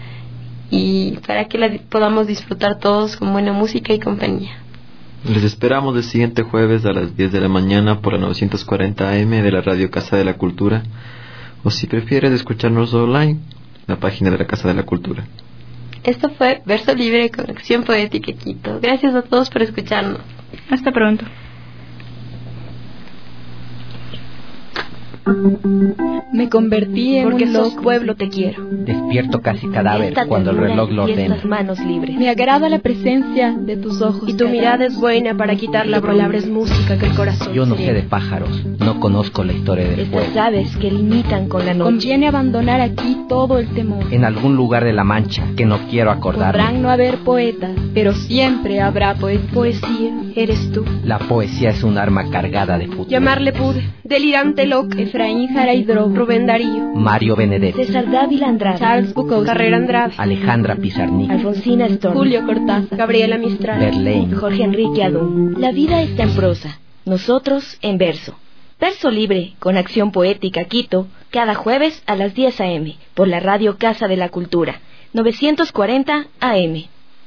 y para que la podamos disfrutar todos con buena música y compañía. Les esperamos el siguiente jueves a las diez de la mañana por la novecientos cuarenta A M de la Radio Casa de la Cultura, o si prefieres escucharnos online, la página de la Casa de la Cultura. Esto fue Verso Libre con Acción Poética Quito. Gracias a todos por escucharnos. Hasta pronto. Me convertí en Porque un sos loco. pueblo, te quiero. Despierto casi cadáver Esta cuando el ternura reloj lo y ordena. estas manos libres. Me agrada la presencia de tus ojos. Y tu mirada es buena para quitar la palabra es música que el corazón. Yo no sé quiere. de pájaros, no conozco la historia del Estas fuego. aves que limitan con la noche. Conviene abandonar aquí todo el temor. En algún lugar de la Mancha que no quiero acordarme. Podrán no haber poetas, pero siempre habrá poesía. Poesía, eres tú. La poesía es un arma cargada de futuro. Llamarle pude, delirante loca. Efraín Jaraidró, Rubén Darío, Mario Benedetti, César Dávila Andrade. Charles Bukowski, Carrera Andrade, Alejandra Pizarnik, Alfonsina Storm. Julio Cortázar, Gabriela Mistral, Verlaine, Jorge Enrique Adún. La vida está en prosa, nosotros en verso. Verso Libre, con acción poética Quito, cada jueves a las diez a eme, por la radio Casa de la Cultura, novecientos cuarenta A M.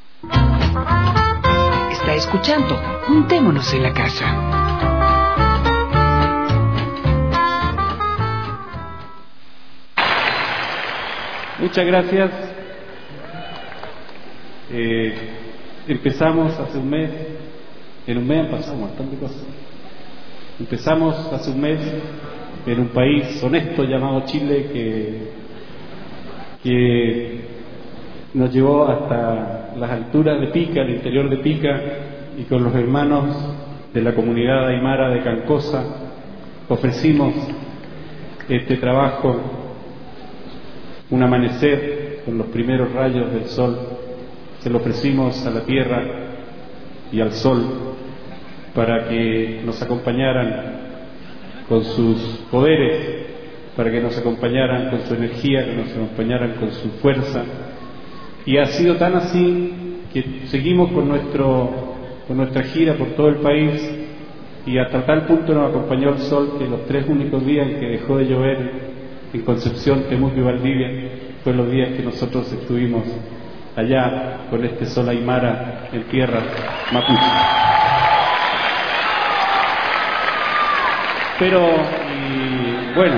Está escuchando Juntémonos en la Casa. Muchas gracias. Eh, empezamos hace un mes, en un mes han pasado un montón de cosas. Empezamos hace un mes en un país honesto llamado Chile que, que nos llevó hasta las alturas de Pica, el interior de Pica, y con los hermanos de la comunidad aymara de Cancosa ofrecimos este trabajo, un amanecer con los primeros rayos del sol. Se lo ofrecimos a la tierra y al sol para que nos acompañaran con sus poderes, para que nos acompañaran con su energía, que nos acompañaran con su fuerza. Y ha sido tan así que seguimos con, nuestro, con nuestra gira por todo el país, y hasta tal punto nos acompañó el sol que los tres únicos días en que dejó de llover en Concepción, Temuco y Valdivia fueron los días que nosotros estuvimos allá con este sol aymara en tierra mapuche. Pero, y, bueno,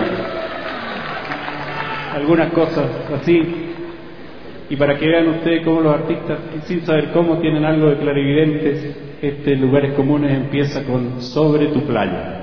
algunas cosas así, y para que vean ustedes cómo los artistas, sin saber cómo, tienen algo de clarividentes. Este Lugares Comunes empieza con Sobre tu playa.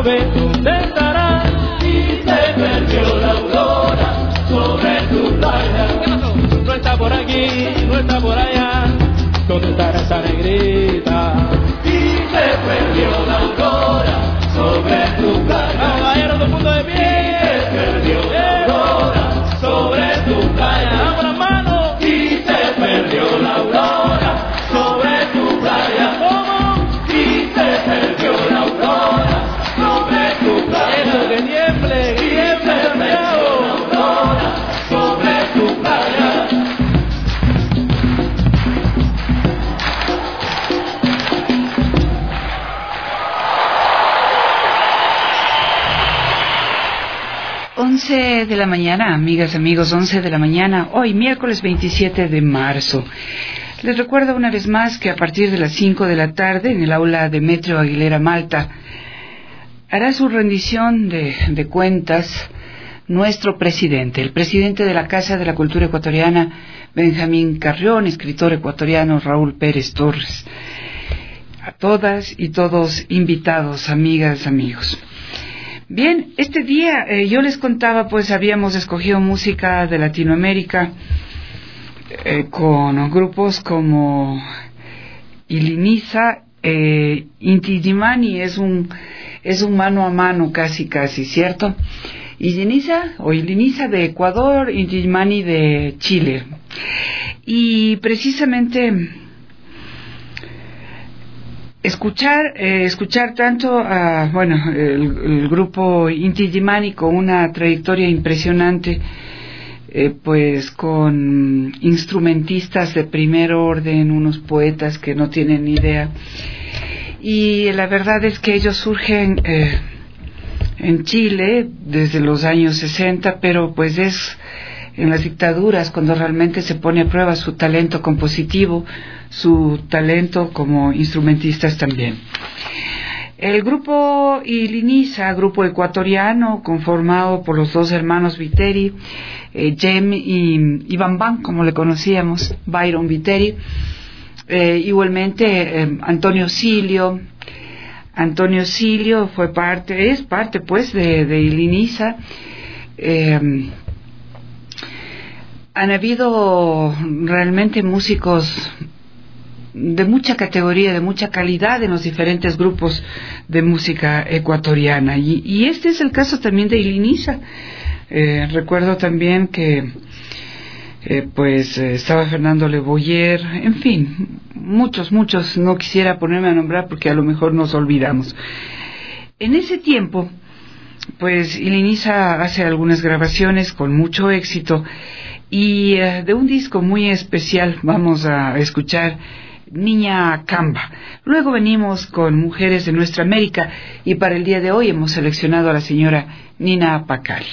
sabe dónde estará. Y se perdió la aurora sobre tu playa. No está por aquí, no está por allá. ¿Dónde estará esa negrita? Y se perdió la aurora sobre tu playa. Vamos, galleros, todo el mundo de pie. Y se perdió la aurora sobre tu playa. Vamos las manos. Y se perdió la aurora sobre tu playa. ¿Cómo? Y se perdió la aurora sobre tu playa. Eso, que tiemble, que tiemble, Santiago. La aurora sobre tu playa. once de la mañana, amigas, amigos, once de la mañana, hoy miércoles veintisiete de marzo. Les recuerdo una vez más que a partir de las cinco de la tarde, en el aula Demetrio Aguilera Malta, hará su rendición de, de cuentas nuestro presidente, el presidente de la Casa de la Cultura Ecuatoriana, Benjamín Carrión, escritor ecuatoriano Raúl Pérez Torres. A todas y todos invitados, amigas, amigos. Bien, este día eh, yo les contaba, pues habíamos escogido música de Latinoamérica eh, con grupos como Iliniza, eh, Inti Illimani es un es un mano a mano casi casi, ¿cierto? Iliniza o Iliniza de Ecuador, Inti Illimani de Chile. Y precisamente Escuchar, eh, escuchar tanto a, bueno, el, el grupo Inti Illimani con una trayectoria impresionante, eh, pues con instrumentistas de primer orden, unos poetas que no tienen ni idea. Y la verdad es que ellos surgen eh, en Chile desde los años sesenta, pero pues es en las dictaduras cuando realmente se pone a prueba su talento compositivo, su talento como instrumentistas también. El grupo Iliniza, grupo ecuatoriano conformado por los dos hermanos Viteri, eh, Jem y, y Bambam, como le conocíamos, Byron Viteri, eh, igualmente eh, Antonio Silio. Antonio Silio fue parte, es parte pues de, de Iliniza. Eh, han habido realmente músicos de mucha categoría, de mucha calidad en los diferentes grupos de música ecuatoriana, y, y este es el caso también de Iliniza. Eh, recuerdo también que eh, pues eh, estaba Fernando Le Boyer, en fin, muchos, muchos, no quisiera ponerme a nombrar porque a lo mejor nos olvidamos. En ese tiempo, pues Iliniza hace algunas grabaciones con mucho éxito, y eh, de un disco muy especial vamos a escuchar Niña Camba. Luego venimos con Mujeres de Nuestra América, y para el día de hoy hemos seleccionado a la señora Nina Pacari.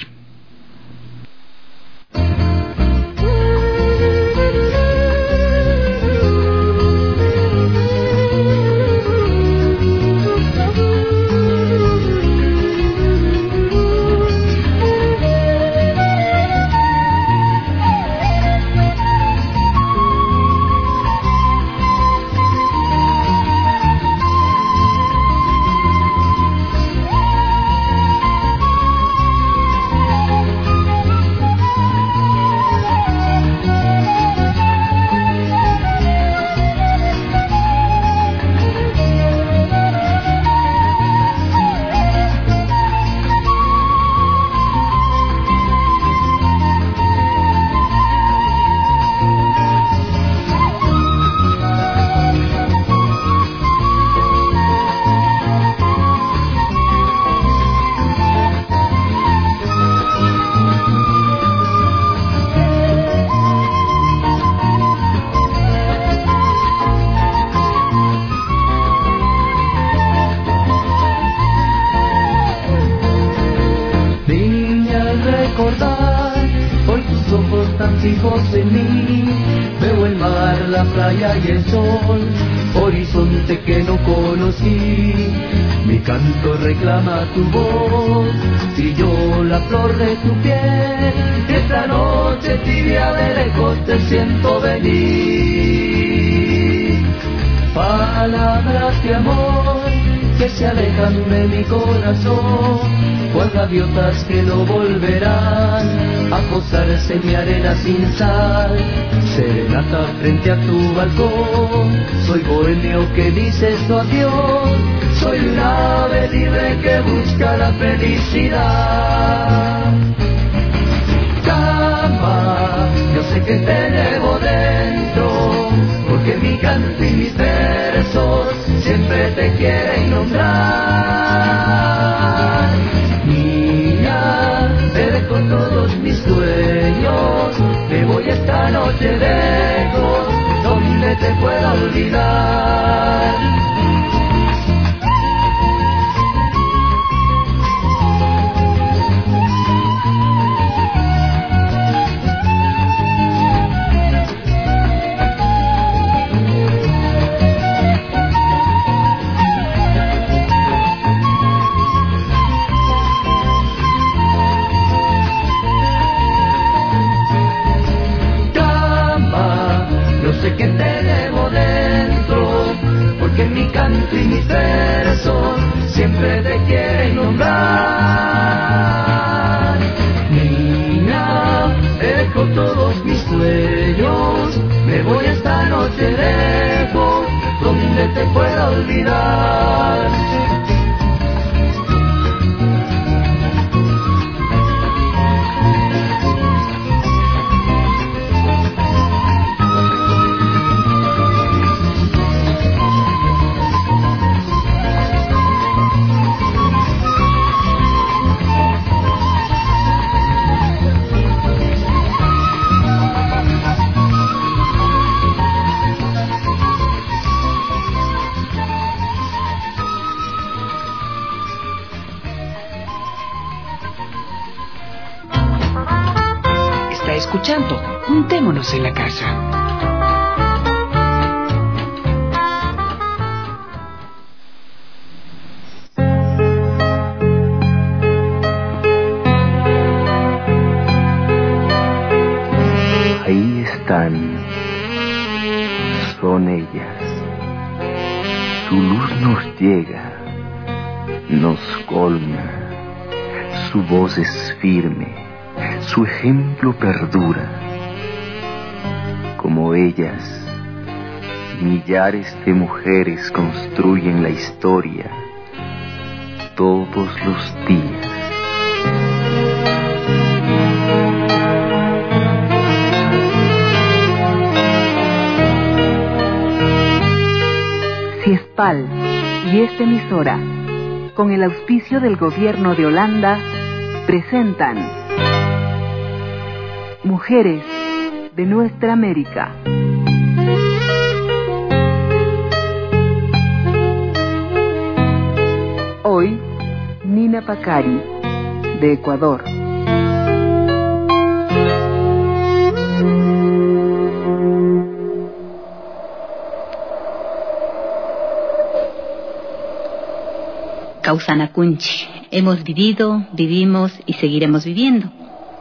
fijos en mí, veo el mar, la playa y el sol, horizonte que no conocí, mi canto reclama tu voz, y yo la flor de tu piel, esta noche tibia de lejos te siento venir, palabras de amor que se alejan de mi corazón, cual gaviotas que no volverán a posarse en mi arena sin sal. Serenata frente a tu balcón, soy bohemio que dice su adiós, soy un ave libre que busca la felicidad. Cama, yo sé que te llevo dentro, porque mi canto y mis versos siempre te quieren nombrar. Niña, te dejo todos mis sueños, me voy esta noche lejos, donde te pueda olvidar. Que te llevo dentro, porque mi canto y mis versos siempre te quieren nombrar. Niña, dejo todos mis sueños, me voy esta noche lejos, donde te pueda olvidar. Escuchando, juntémonos en la casa. Ahí están, son ellas. Su luz nos llega, nos colma, su voz es firme, su ejemplo perdura. Como ellas, millares de mujeres construyen la historia todos los días. CIESPAL y esta emisora, con el auspicio del Gobierno de Holanda, presentan Mujeres de Nuestra América. Hoy, Nina Pacari, de Ecuador. Causanacunchi. Hemos vivido, vivimos y seguiremos viviendo.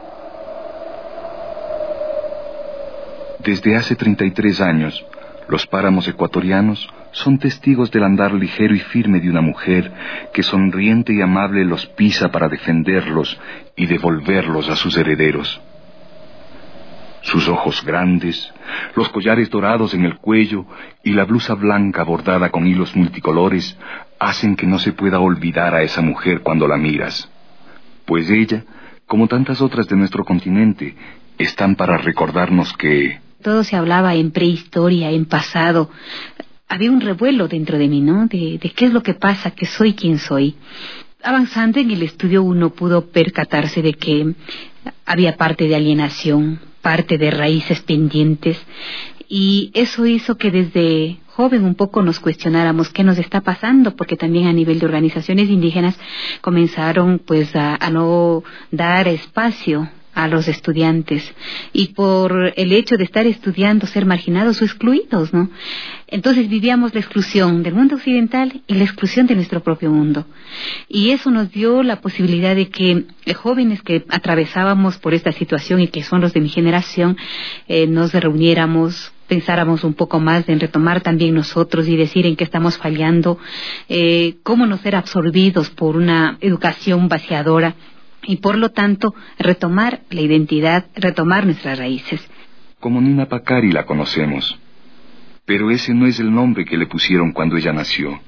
Desde hace treinta y tres años, los páramos ecuatorianos son testigos del andar ligero y firme de una mujer que sonriente y amable los pisa para defenderlos y devolverlos a sus herederos. Sus ojos grandes, los collares dorados en el cuello y la blusa blanca bordada con hilos multicolores hacen que no se pueda olvidar a esa mujer cuando la miras, pues ella, como tantas otras de nuestro continente, están para recordarnos que todo se hablaba en prehistoria, en pasado. Había un revuelo dentro de mí, ¿no? De, de qué es lo que pasa, que soy quien soy. Avanzando en el estudio uno pudo percatarse de que había parte de alienación, parte de raíces pendientes, y eso hizo que desde joven un poco nos cuestionáramos qué nos está pasando, porque también a nivel de organizaciones indígenas comenzaron pues a, a no dar espacio a los estudiantes, y por el hecho de estar estudiando ser marginados o excluidos, ¿no? Entonces vivíamos la exclusión del mundo occidental y la exclusión de nuestro propio mundo, y eso nos dio la posibilidad de que eh, jóvenes que atravesábamos por esta situación y que son los de mi generación, eh, nos reuniéramos, pensáramos un poco más en retomar también nosotros y decir en qué estamos fallando, eh, cómo no ser absorbidos por una educación vaciadora y por lo tanto retomar la identidad, retomar nuestras raíces. Como Nina Pacari la conocemos, pero ese no es el nombre que le pusieron cuando ella nació.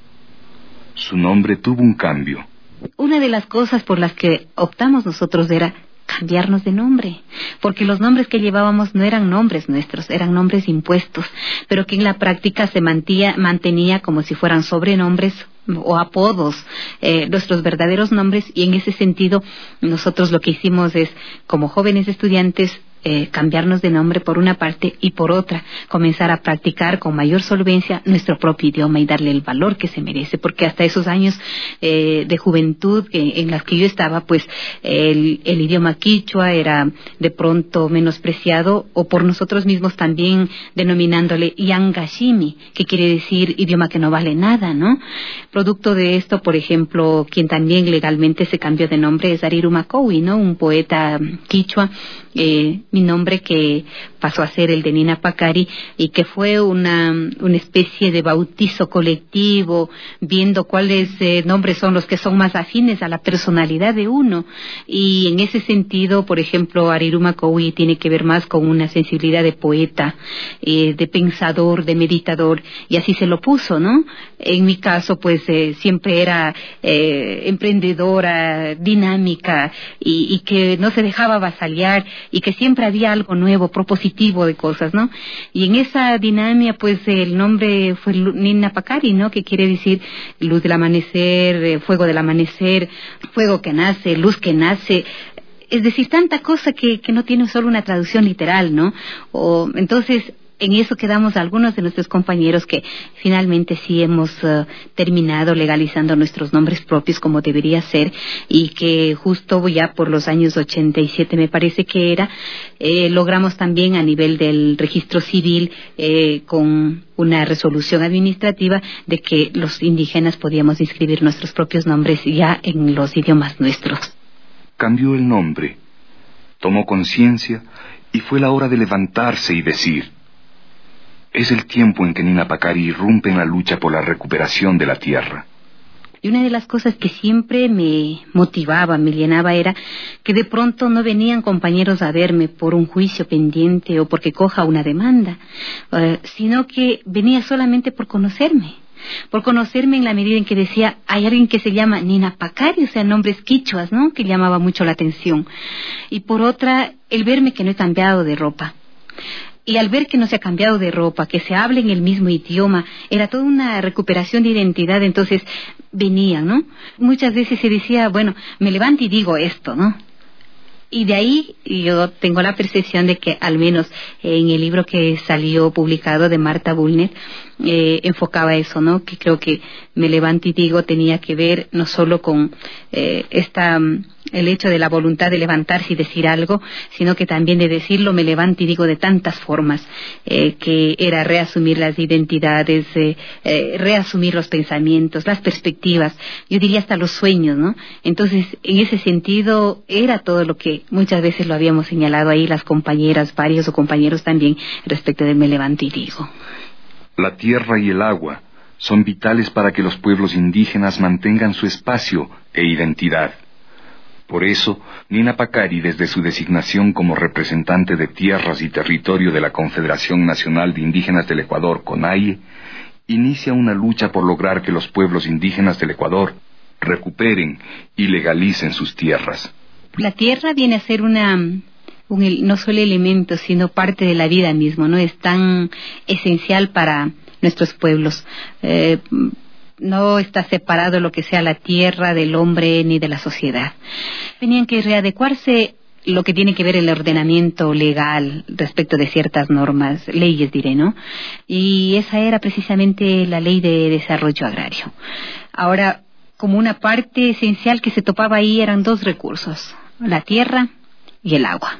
Su nombre tuvo un cambio. Una de las cosas por las que optamos nosotros era cambiarnos de nombre, porque los nombres que llevábamos no eran nombres nuestros, eran nombres impuestos, pero que en la práctica se mantía, mantenía como si fueran sobrenombres o apodos, eh, nuestros verdaderos nombres, y en ese sentido nosotros lo que hicimos es, como jóvenes estudiantes, Eh, cambiarnos de nombre por una parte y por otra comenzar a practicar con mayor solvencia nuestro propio idioma y darle el valor que se merece, porque hasta esos años eh, de juventud eh, en las que yo estaba, pues el, el idioma quichua era de pronto menospreciado o por nosotros mismos también denominándole Yangashimi, que quiere decir idioma que no vale nada, ¿no? Producto de esto, por ejemplo, quien también legalmente se cambió de nombre es Ariru Makowi, ¿no? Un poeta quichua. Eh, mi nombre que pasó a ser el de Nina Pacari y que fue una, una especie de bautizo colectivo, viendo cuáles eh, nombres son los que son más afines a la personalidad de uno, y en ese sentido, por ejemplo, Ariru Makowi tiene que ver más con una sensibilidad de poeta, eh, de pensador, de meditador, y así se lo puso, ¿no? En mi caso, pues eh, siempre era eh, emprendedora, dinámica, y, y que no se dejaba avasallar, y que siempre había algo nuevo, propositivo de cosas, ¿no? Y en esa dinámica, pues el nombre fue Nina Pacari, ¿no? Que quiere decir luz del amanecer, fuego del amanecer, fuego que nace, luz que nace. Es decir, tanta cosa que, que no tiene solo una traducción literal, ¿no? O entonces, en eso quedamos algunos de nuestros compañeros que finalmente sí hemos uh, terminado legalizando nuestros nombres propios como debería ser, y que justo ya por los años ochenta y siete me parece que era, eh, logramos también a nivel del registro civil eh, con una resolución administrativa de que los indígenas podíamos inscribir nuestros propios nombres ya en los idiomas nuestros. Cambió el nombre, tomó conciencia y fue la hora de levantarse y decir: es el tiempo en que Nina Pacari irrumpe en la lucha por la recuperación de la tierra. Y una de las cosas que siempre me motivaba, me llenaba, era que de pronto no venían compañeros a verme por un juicio pendiente o porque coja una demanda, uh, sino que venía solamente por conocerme. Por conocerme en la medida en que decía, hay alguien que se llama Nina Pacari, o sea, nombres quichuas, ¿no? Que llamaba mucho la atención. Y por otra, el verme que no he cambiado de ropa. Y al ver que no se ha cambiado de ropa, que se habla en el mismo idioma, era toda una recuperación de identidad, entonces venían, ¿no? Muchas veces se decía, bueno, me levanto y digo esto, ¿no? Y de ahí yo tengo la percepción de que al menos en el libro que salió publicado de Marta Bullner, eh, enfocaba eso, ¿no? Que creo que me levanto y digo tenía que ver no solo con eh, esta el hecho de la voluntad de levantarse y decir algo, sino que también de decirlo me levanto y digo de tantas formas, eh, que era reasumir las identidades, eh, eh, reasumir los pensamientos, las perspectivas, yo diría hasta los sueños, ¿no? Entonces, en ese sentido, era todo lo que muchas veces lo habíamos señalado ahí las compañeras, varios o compañeros también, respecto de me levanto y digo. La tierra y el agua son vitales para que los pueblos indígenas mantengan su espacio e identidad. Por eso, Nina Pacari, desde su designación como representante de tierras y territorio de la Confederación Nacional de Indígenas del Ecuador, CONAIE, inicia una lucha por lograr que los pueblos indígenas del Ecuador recuperen y legalicen sus tierras. La tierra viene a ser una, un, no solo elemento, sino parte de la vida mismo, ¿no? Es tan esencial para nuestros pueblos. Eh, no está separado lo que sea la tierra del hombre ni de la sociedad. Tenían que readecuarse lo que tiene que ver el ordenamiento legal respecto de ciertas normas, leyes diré, ¿no? Y esa era precisamente la Ley de Desarrollo Agrario. Ahora, como una parte esencial que se topaba ahí eran dos recursos, la tierra y el agua.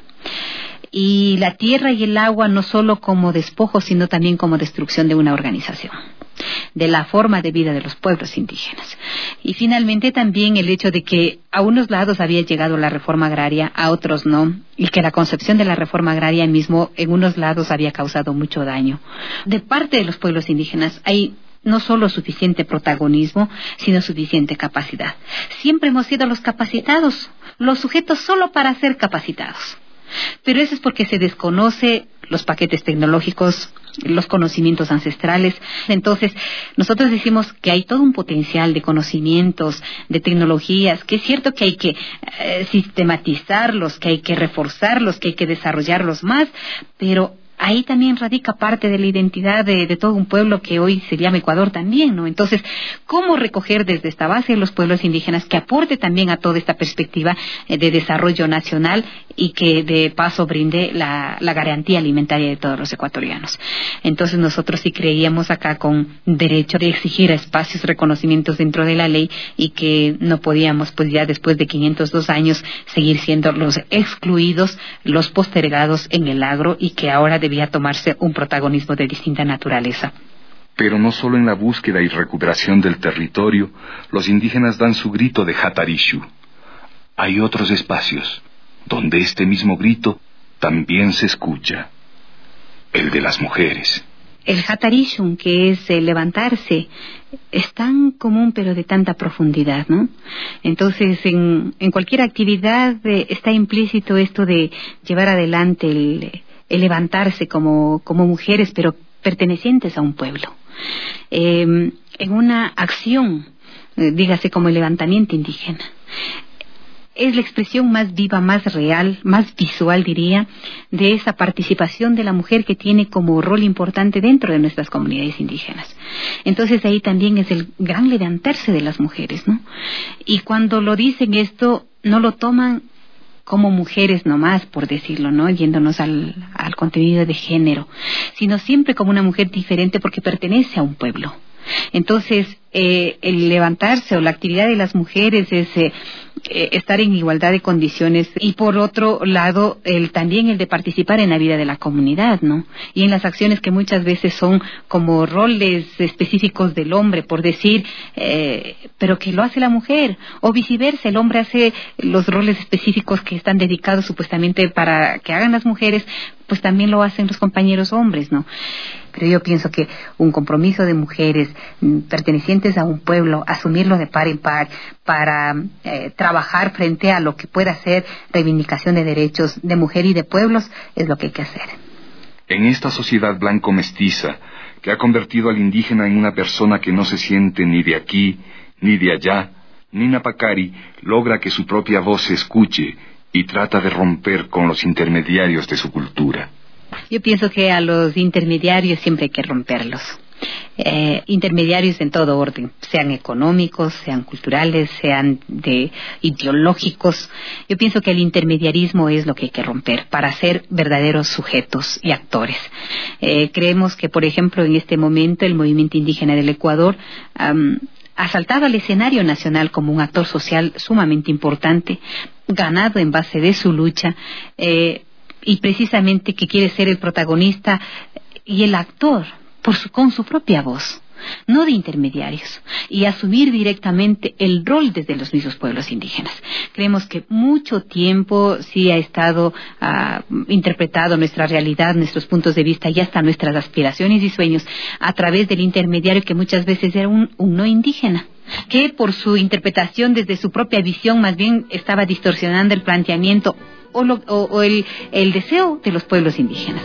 Y la tierra y el agua no solo como despojo, sino también como destrucción de una organización. de la forma de vida de los pueblos indígenas. Y finalmente también el hecho de que a unos lados había llegado la reforma agraria, a otros no, y que la concepción de la reforma agraria mismo en unos lados había causado mucho daño. De parte de los pueblos indígenas hay no solo suficiente protagonismo, sino suficiente capacidad. Siempre hemos sido los capacitados, los sujetos solo para ser capacitados. Pero eso es porque se desconoce los paquetes tecnológicos, los conocimientos ancestrales. Entonces, nosotros decimos que hay todo un potencial de conocimientos, de tecnologías, que es cierto que hay que eh, sistematizarlos, que hay que reforzarlos, que hay que desarrollarlos más, pero ahí también radica parte de la identidad de, de todo un pueblo que hoy se llama Ecuador también, ¿no? Entonces, ¿cómo recoger desde esta base los pueblos indígenas que aporte también a toda esta perspectiva eh, de desarrollo nacional y que de paso brinde la, la garantía alimentaria de todos los ecuatorianos? Entonces, nosotros sí creíamos acá con derecho de exigir espacios, reconocimientos dentro de la ley y que no podíamos, pues ya después de quinientos dos años, seguir siendo los excluidos, los postergados en el agro y que ahora de debía tomarse un protagonismo de distinta naturaleza. Pero no solo en la búsqueda y recuperación del territorio, los indígenas dan su grito de Jatarishu. Hay otros espacios donde este mismo grito también se escucha, el de las mujeres. El Jatarishu, que es el levantarse, es tan común pero de tanta profundidad, ¿no? Entonces, en, en cualquier actividad eh, está implícito esto de llevar adelante el el levantarse como, como mujeres, pero pertenecientes a un pueblo. Eh, en una acción, eh, dígase como el levantamiento indígena, es la expresión más viva, más real, más visual, diría, de esa participación de la mujer que tiene como rol importante dentro de nuestras comunidades indígenas. Entonces ahí también es el gran levantarse de las mujeres, ¿no? Y cuando lo dicen esto, no lo toman como mujeres nomás, por decirlo, ¿no? Yéndonos al, al contenido de género, sino siempre como una mujer diferente porque pertenece a un pueblo. Entonces, eh, el levantarse o la actividad de las mujeres es eh, eh, estar en igualdad de condiciones y por otro lado, el, también el de participar en la vida de la comunidad, ¿no? Y en las acciones que muchas veces son como roles específicos del hombre, por decir, eh, pero que lo hace la mujer, o viceversa, el hombre hace los roles específicos que están dedicados supuestamente para que hagan las mujeres, pues también lo hacen los compañeros hombres, ¿no? Pero yo pienso que un compromiso de mujeres mm, pertenecientes a un pueblo, asumirlo de par en par para eh, trabajar frente a lo que pueda ser reivindicación de derechos de mujer y de pueblos, es lo que hay que hacer. En esta sociedad blanco-mestiza, que ha convertido al indígena en una persona que no se siente ni de aquí, ni de allá, Nina Pacari logra que su propia voz se escuche y trata de romper con los intermediarios de su cultura. Yo pienso que a los intermediarios siempre hay que romperlos. Eh, intermediarios en todo orden, sean económicos, sean culturales, sean de ideológicos. Yo pienso que el intermediarismo es lo que hay que romper para ser verdaderos sujetos y actores. Eh, creemos que, por ejemplo, en este momento el movimiento indígena del Ecuador um, ha saltado al escenario nacional como un actor social sumamente importante, ganado en base de su lucha, eh, y precisamente que quiere ser el protagonista y el actor por su, con su propia voz, no de intermediarios, y asumir directamente el rol desde los mismos pueblos indígenas. Creemos que mucho tiempo sí ha estado uh, interpretado nuestra realidad, nuestros puntos de vista y hasta nuestras aspiraciones y sueños a través del intermediario que muchas veces era un, un no indígena, que por su interpretación desde su propia visión más bien estaba distorsionando el planteamiento o, lo, o, o el, el deseo de los pueblos indígenas.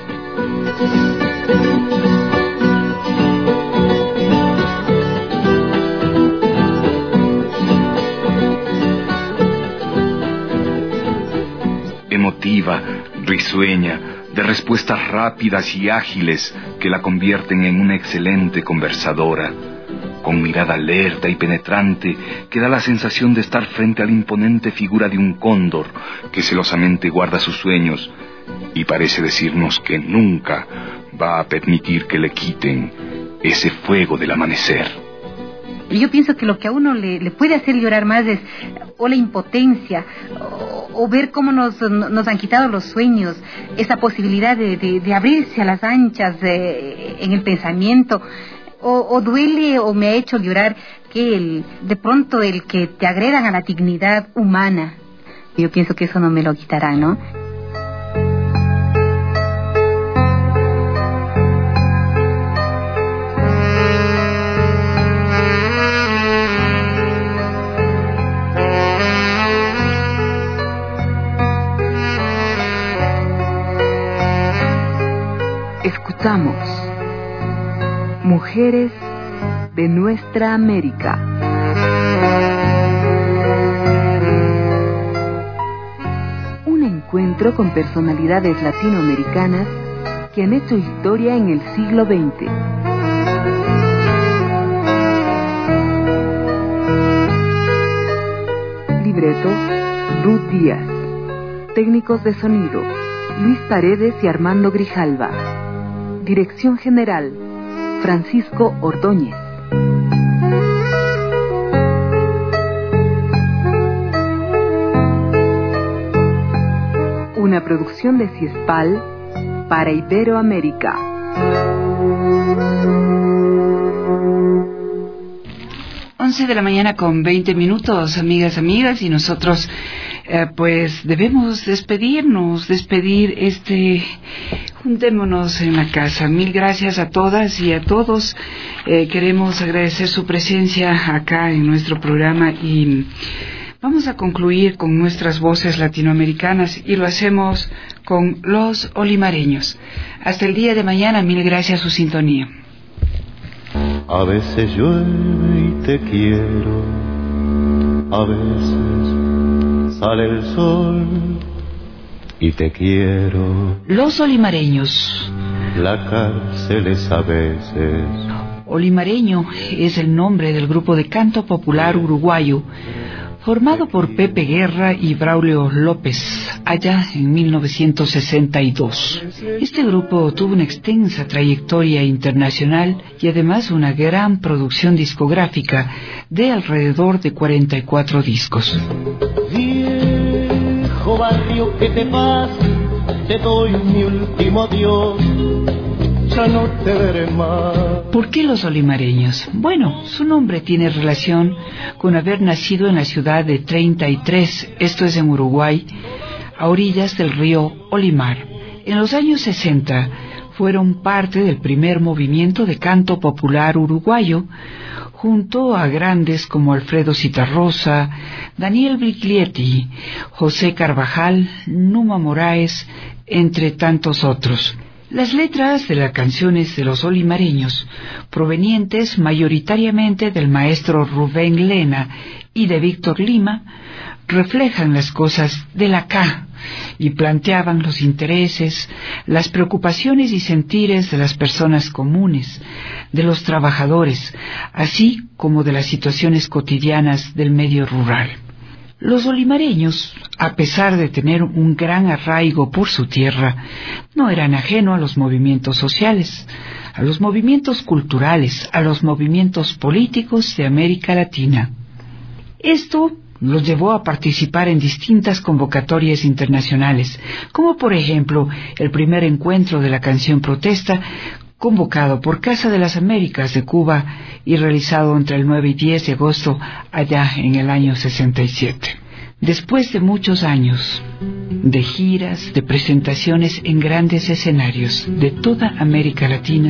Emotiva, risueña, de respuestas rápidas y ágiles que la convierten en una excelente conversadora, con mirada alerta y penetrante que da la sensación de estar frente a la imponente figura de un cóndor que celosamente guarda sus sueños y parece decirnos que nunca va a permitir que le quiten ese fuego del amanecer. Yo pienso que lo que a uno le, le puede hacer llorar más es o la impotencia o, o ver cómo nos, nos han quitado los sueños, esa posibilidad de, de, de abrirse a las anchas de, en el pensamiento, o, o duele o me ha hecho llorar que el, de pronto el que te agredan a la dignidad humana. Yo pienso que eso no me lo quitarán, ¿no? Escuchamos Mujeres de Nuestra América. Un encuentro con personalidades latinoamericanas que han hecho historia en el siglo veinte. Libreto, Ruth Díaz. Técnicos de sonido, Luis Paredes y Armando Grijalva. Dirección General, Francisco Ordóñez. Una producción de CIESPAL para Iberoamérica. once de la mañana con veinte minutos, amigas, amigas, y nosotros eh, pues debemos despedirnos, despedir este... Juntémonos en la casa. Mil gracias a todas y a todos. Eh, queremos agradecer su presencia acá en nuestro programa y vamos a concluir con nuestras voces latinoamericanas y lo hacemos con los olimareños. Hasta el día de mañana. Mil gracias a su sintonía. A veces llueve y te quiero, a veces sale el sol y te quiero. Los olimareños. La cárcel es a veces. Olimareño es el nombre del grupo de canto popular uruguayo formado por Pepe Guerra y Braulio López allá en mil novecientos sesenta y dos. Este grupo tuvo una extensa trayectoria internacional y además una gran producción discográfica de alrededor de cuarenta y cuatro discos. Viejo barrio, que te vas, te doy mi último adiós, ya no te veré más. ¿Por qué los olimareños? Bueno, su nombre tiene relación con haber nacido en la ciudad de treinta y tres, esto es en Uruguay, a orillas del río Olimar. En los años sesenta fueron parte del primer movimiento de canto popular uruguayo, junto a grandes como Alfredo Citarrosa, Daniel Briglietti, José Carvajal, Numa Moraes, entre tantos otros. Las letras de las canciones de los olimareños, provenientes mayoritariamente del maestro Rubén Lena y de Víctor Lima, reflejan las cosas del acá y planteaban los intereses, las preocupaciones y sentires de las personas comunes, de los trabajadores, así como de las situaciones cotidianas del medio rural. Los olimareños, a pesar de tener un gran arraigo por su tierra, no eran ajenos a los movimientos sociales, a los movimientos culturales, a los movimientos políticos de América Latina. Esto los llevó a participar en distintas convocatorias internacionales, como por ejemplo el primer encuentro de la canción protesta, convocado por Casa de las Américas de Cuba y realizado entre el nueve y diez de agosto allá en el año sesenta y siete. Después de muchos años de giras, de presentaciones en grandes escenarios de toda América Latina,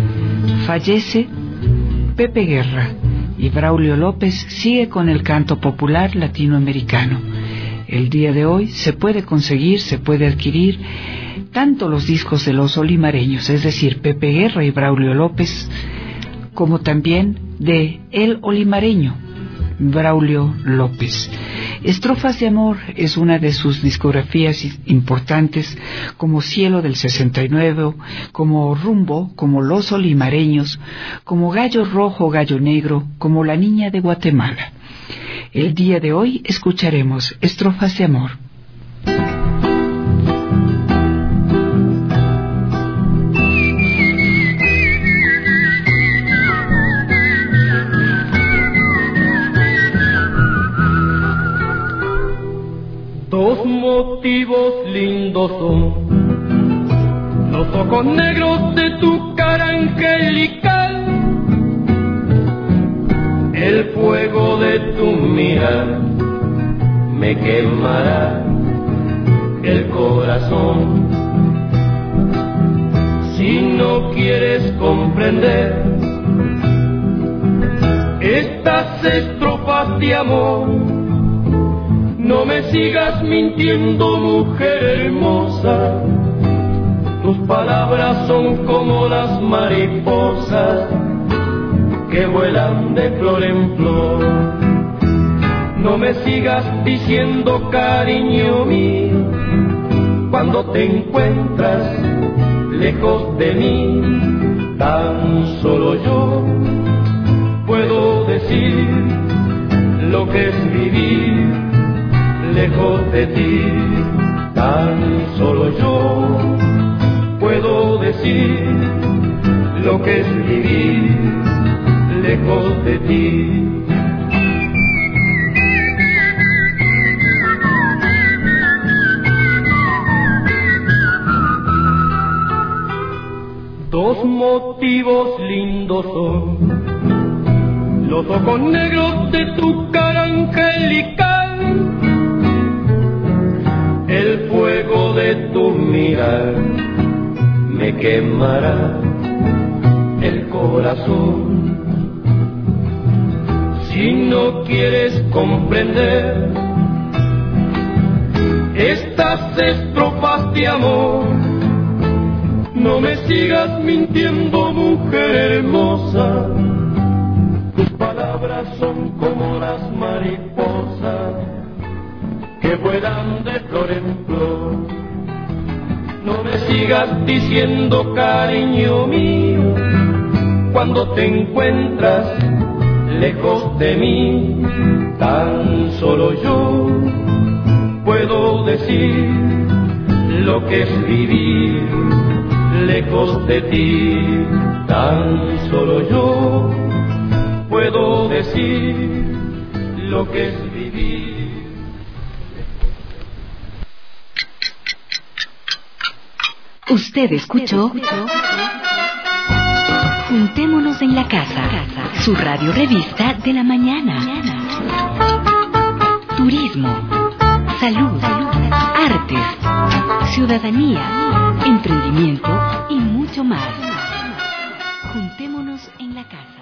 fallece Pepe Guerra y Braulio López sigue con el canto popular latinoamericano. El día de hoy se puede conseguir, se puede adquirir tanto los discos de los olimareños, es decir, Pepe Guerra y Braulio López, como también de El Olimareño, Braulio López. Estrofas de Amor es una de sus discografías importantes, como Cielo del sesenta y nueve, como Rumbo, como Los Olimareños, como Gallo Rojo, Gallo Negro, como La Niña de Guatemala. El día de hoy escucharemos Estrofas de Amor. Dos motivos lindos son los ojos negros de tu cara angelical El fuego de tu mirar me quemará el corazón. Si no quieres comprender estas estrofas de amor, no me sigas mintiendo, mujer hermosa. Tus palabras son como las mariposas que vuelan de flor en flor. No me sigas diciendo cariño mío, cuando te encuentras lejos de mí. Tan solo yo puedo decir lo que es vivir lejos de ti. Tan solo yo puedo decir lo que es vivir lejos de ti. Dos motivos lindos son los ojos negros de tu cara angelical, el fuego de tu mirar me quemará el corazón. Si no quieres comprender estas estrofas de amor, no me sigas mintiendo, mujer hermosa. Tus palabras son como las mariposas que vuelan de flor en flor. No me sigas diciendo cariño mío, cuando te encuentras lejos de mí. Tan solo yo puedo decir lo que es vivir lejos de ti. Tan solo yo puedo decir lo que es vivir. Usted escuchó Juntémonos en la Casa, su radio revista de la mañana. Turismo, salud, artes, ciudadanía, emprendimiento y mucho más. Juntémonos en la Casa.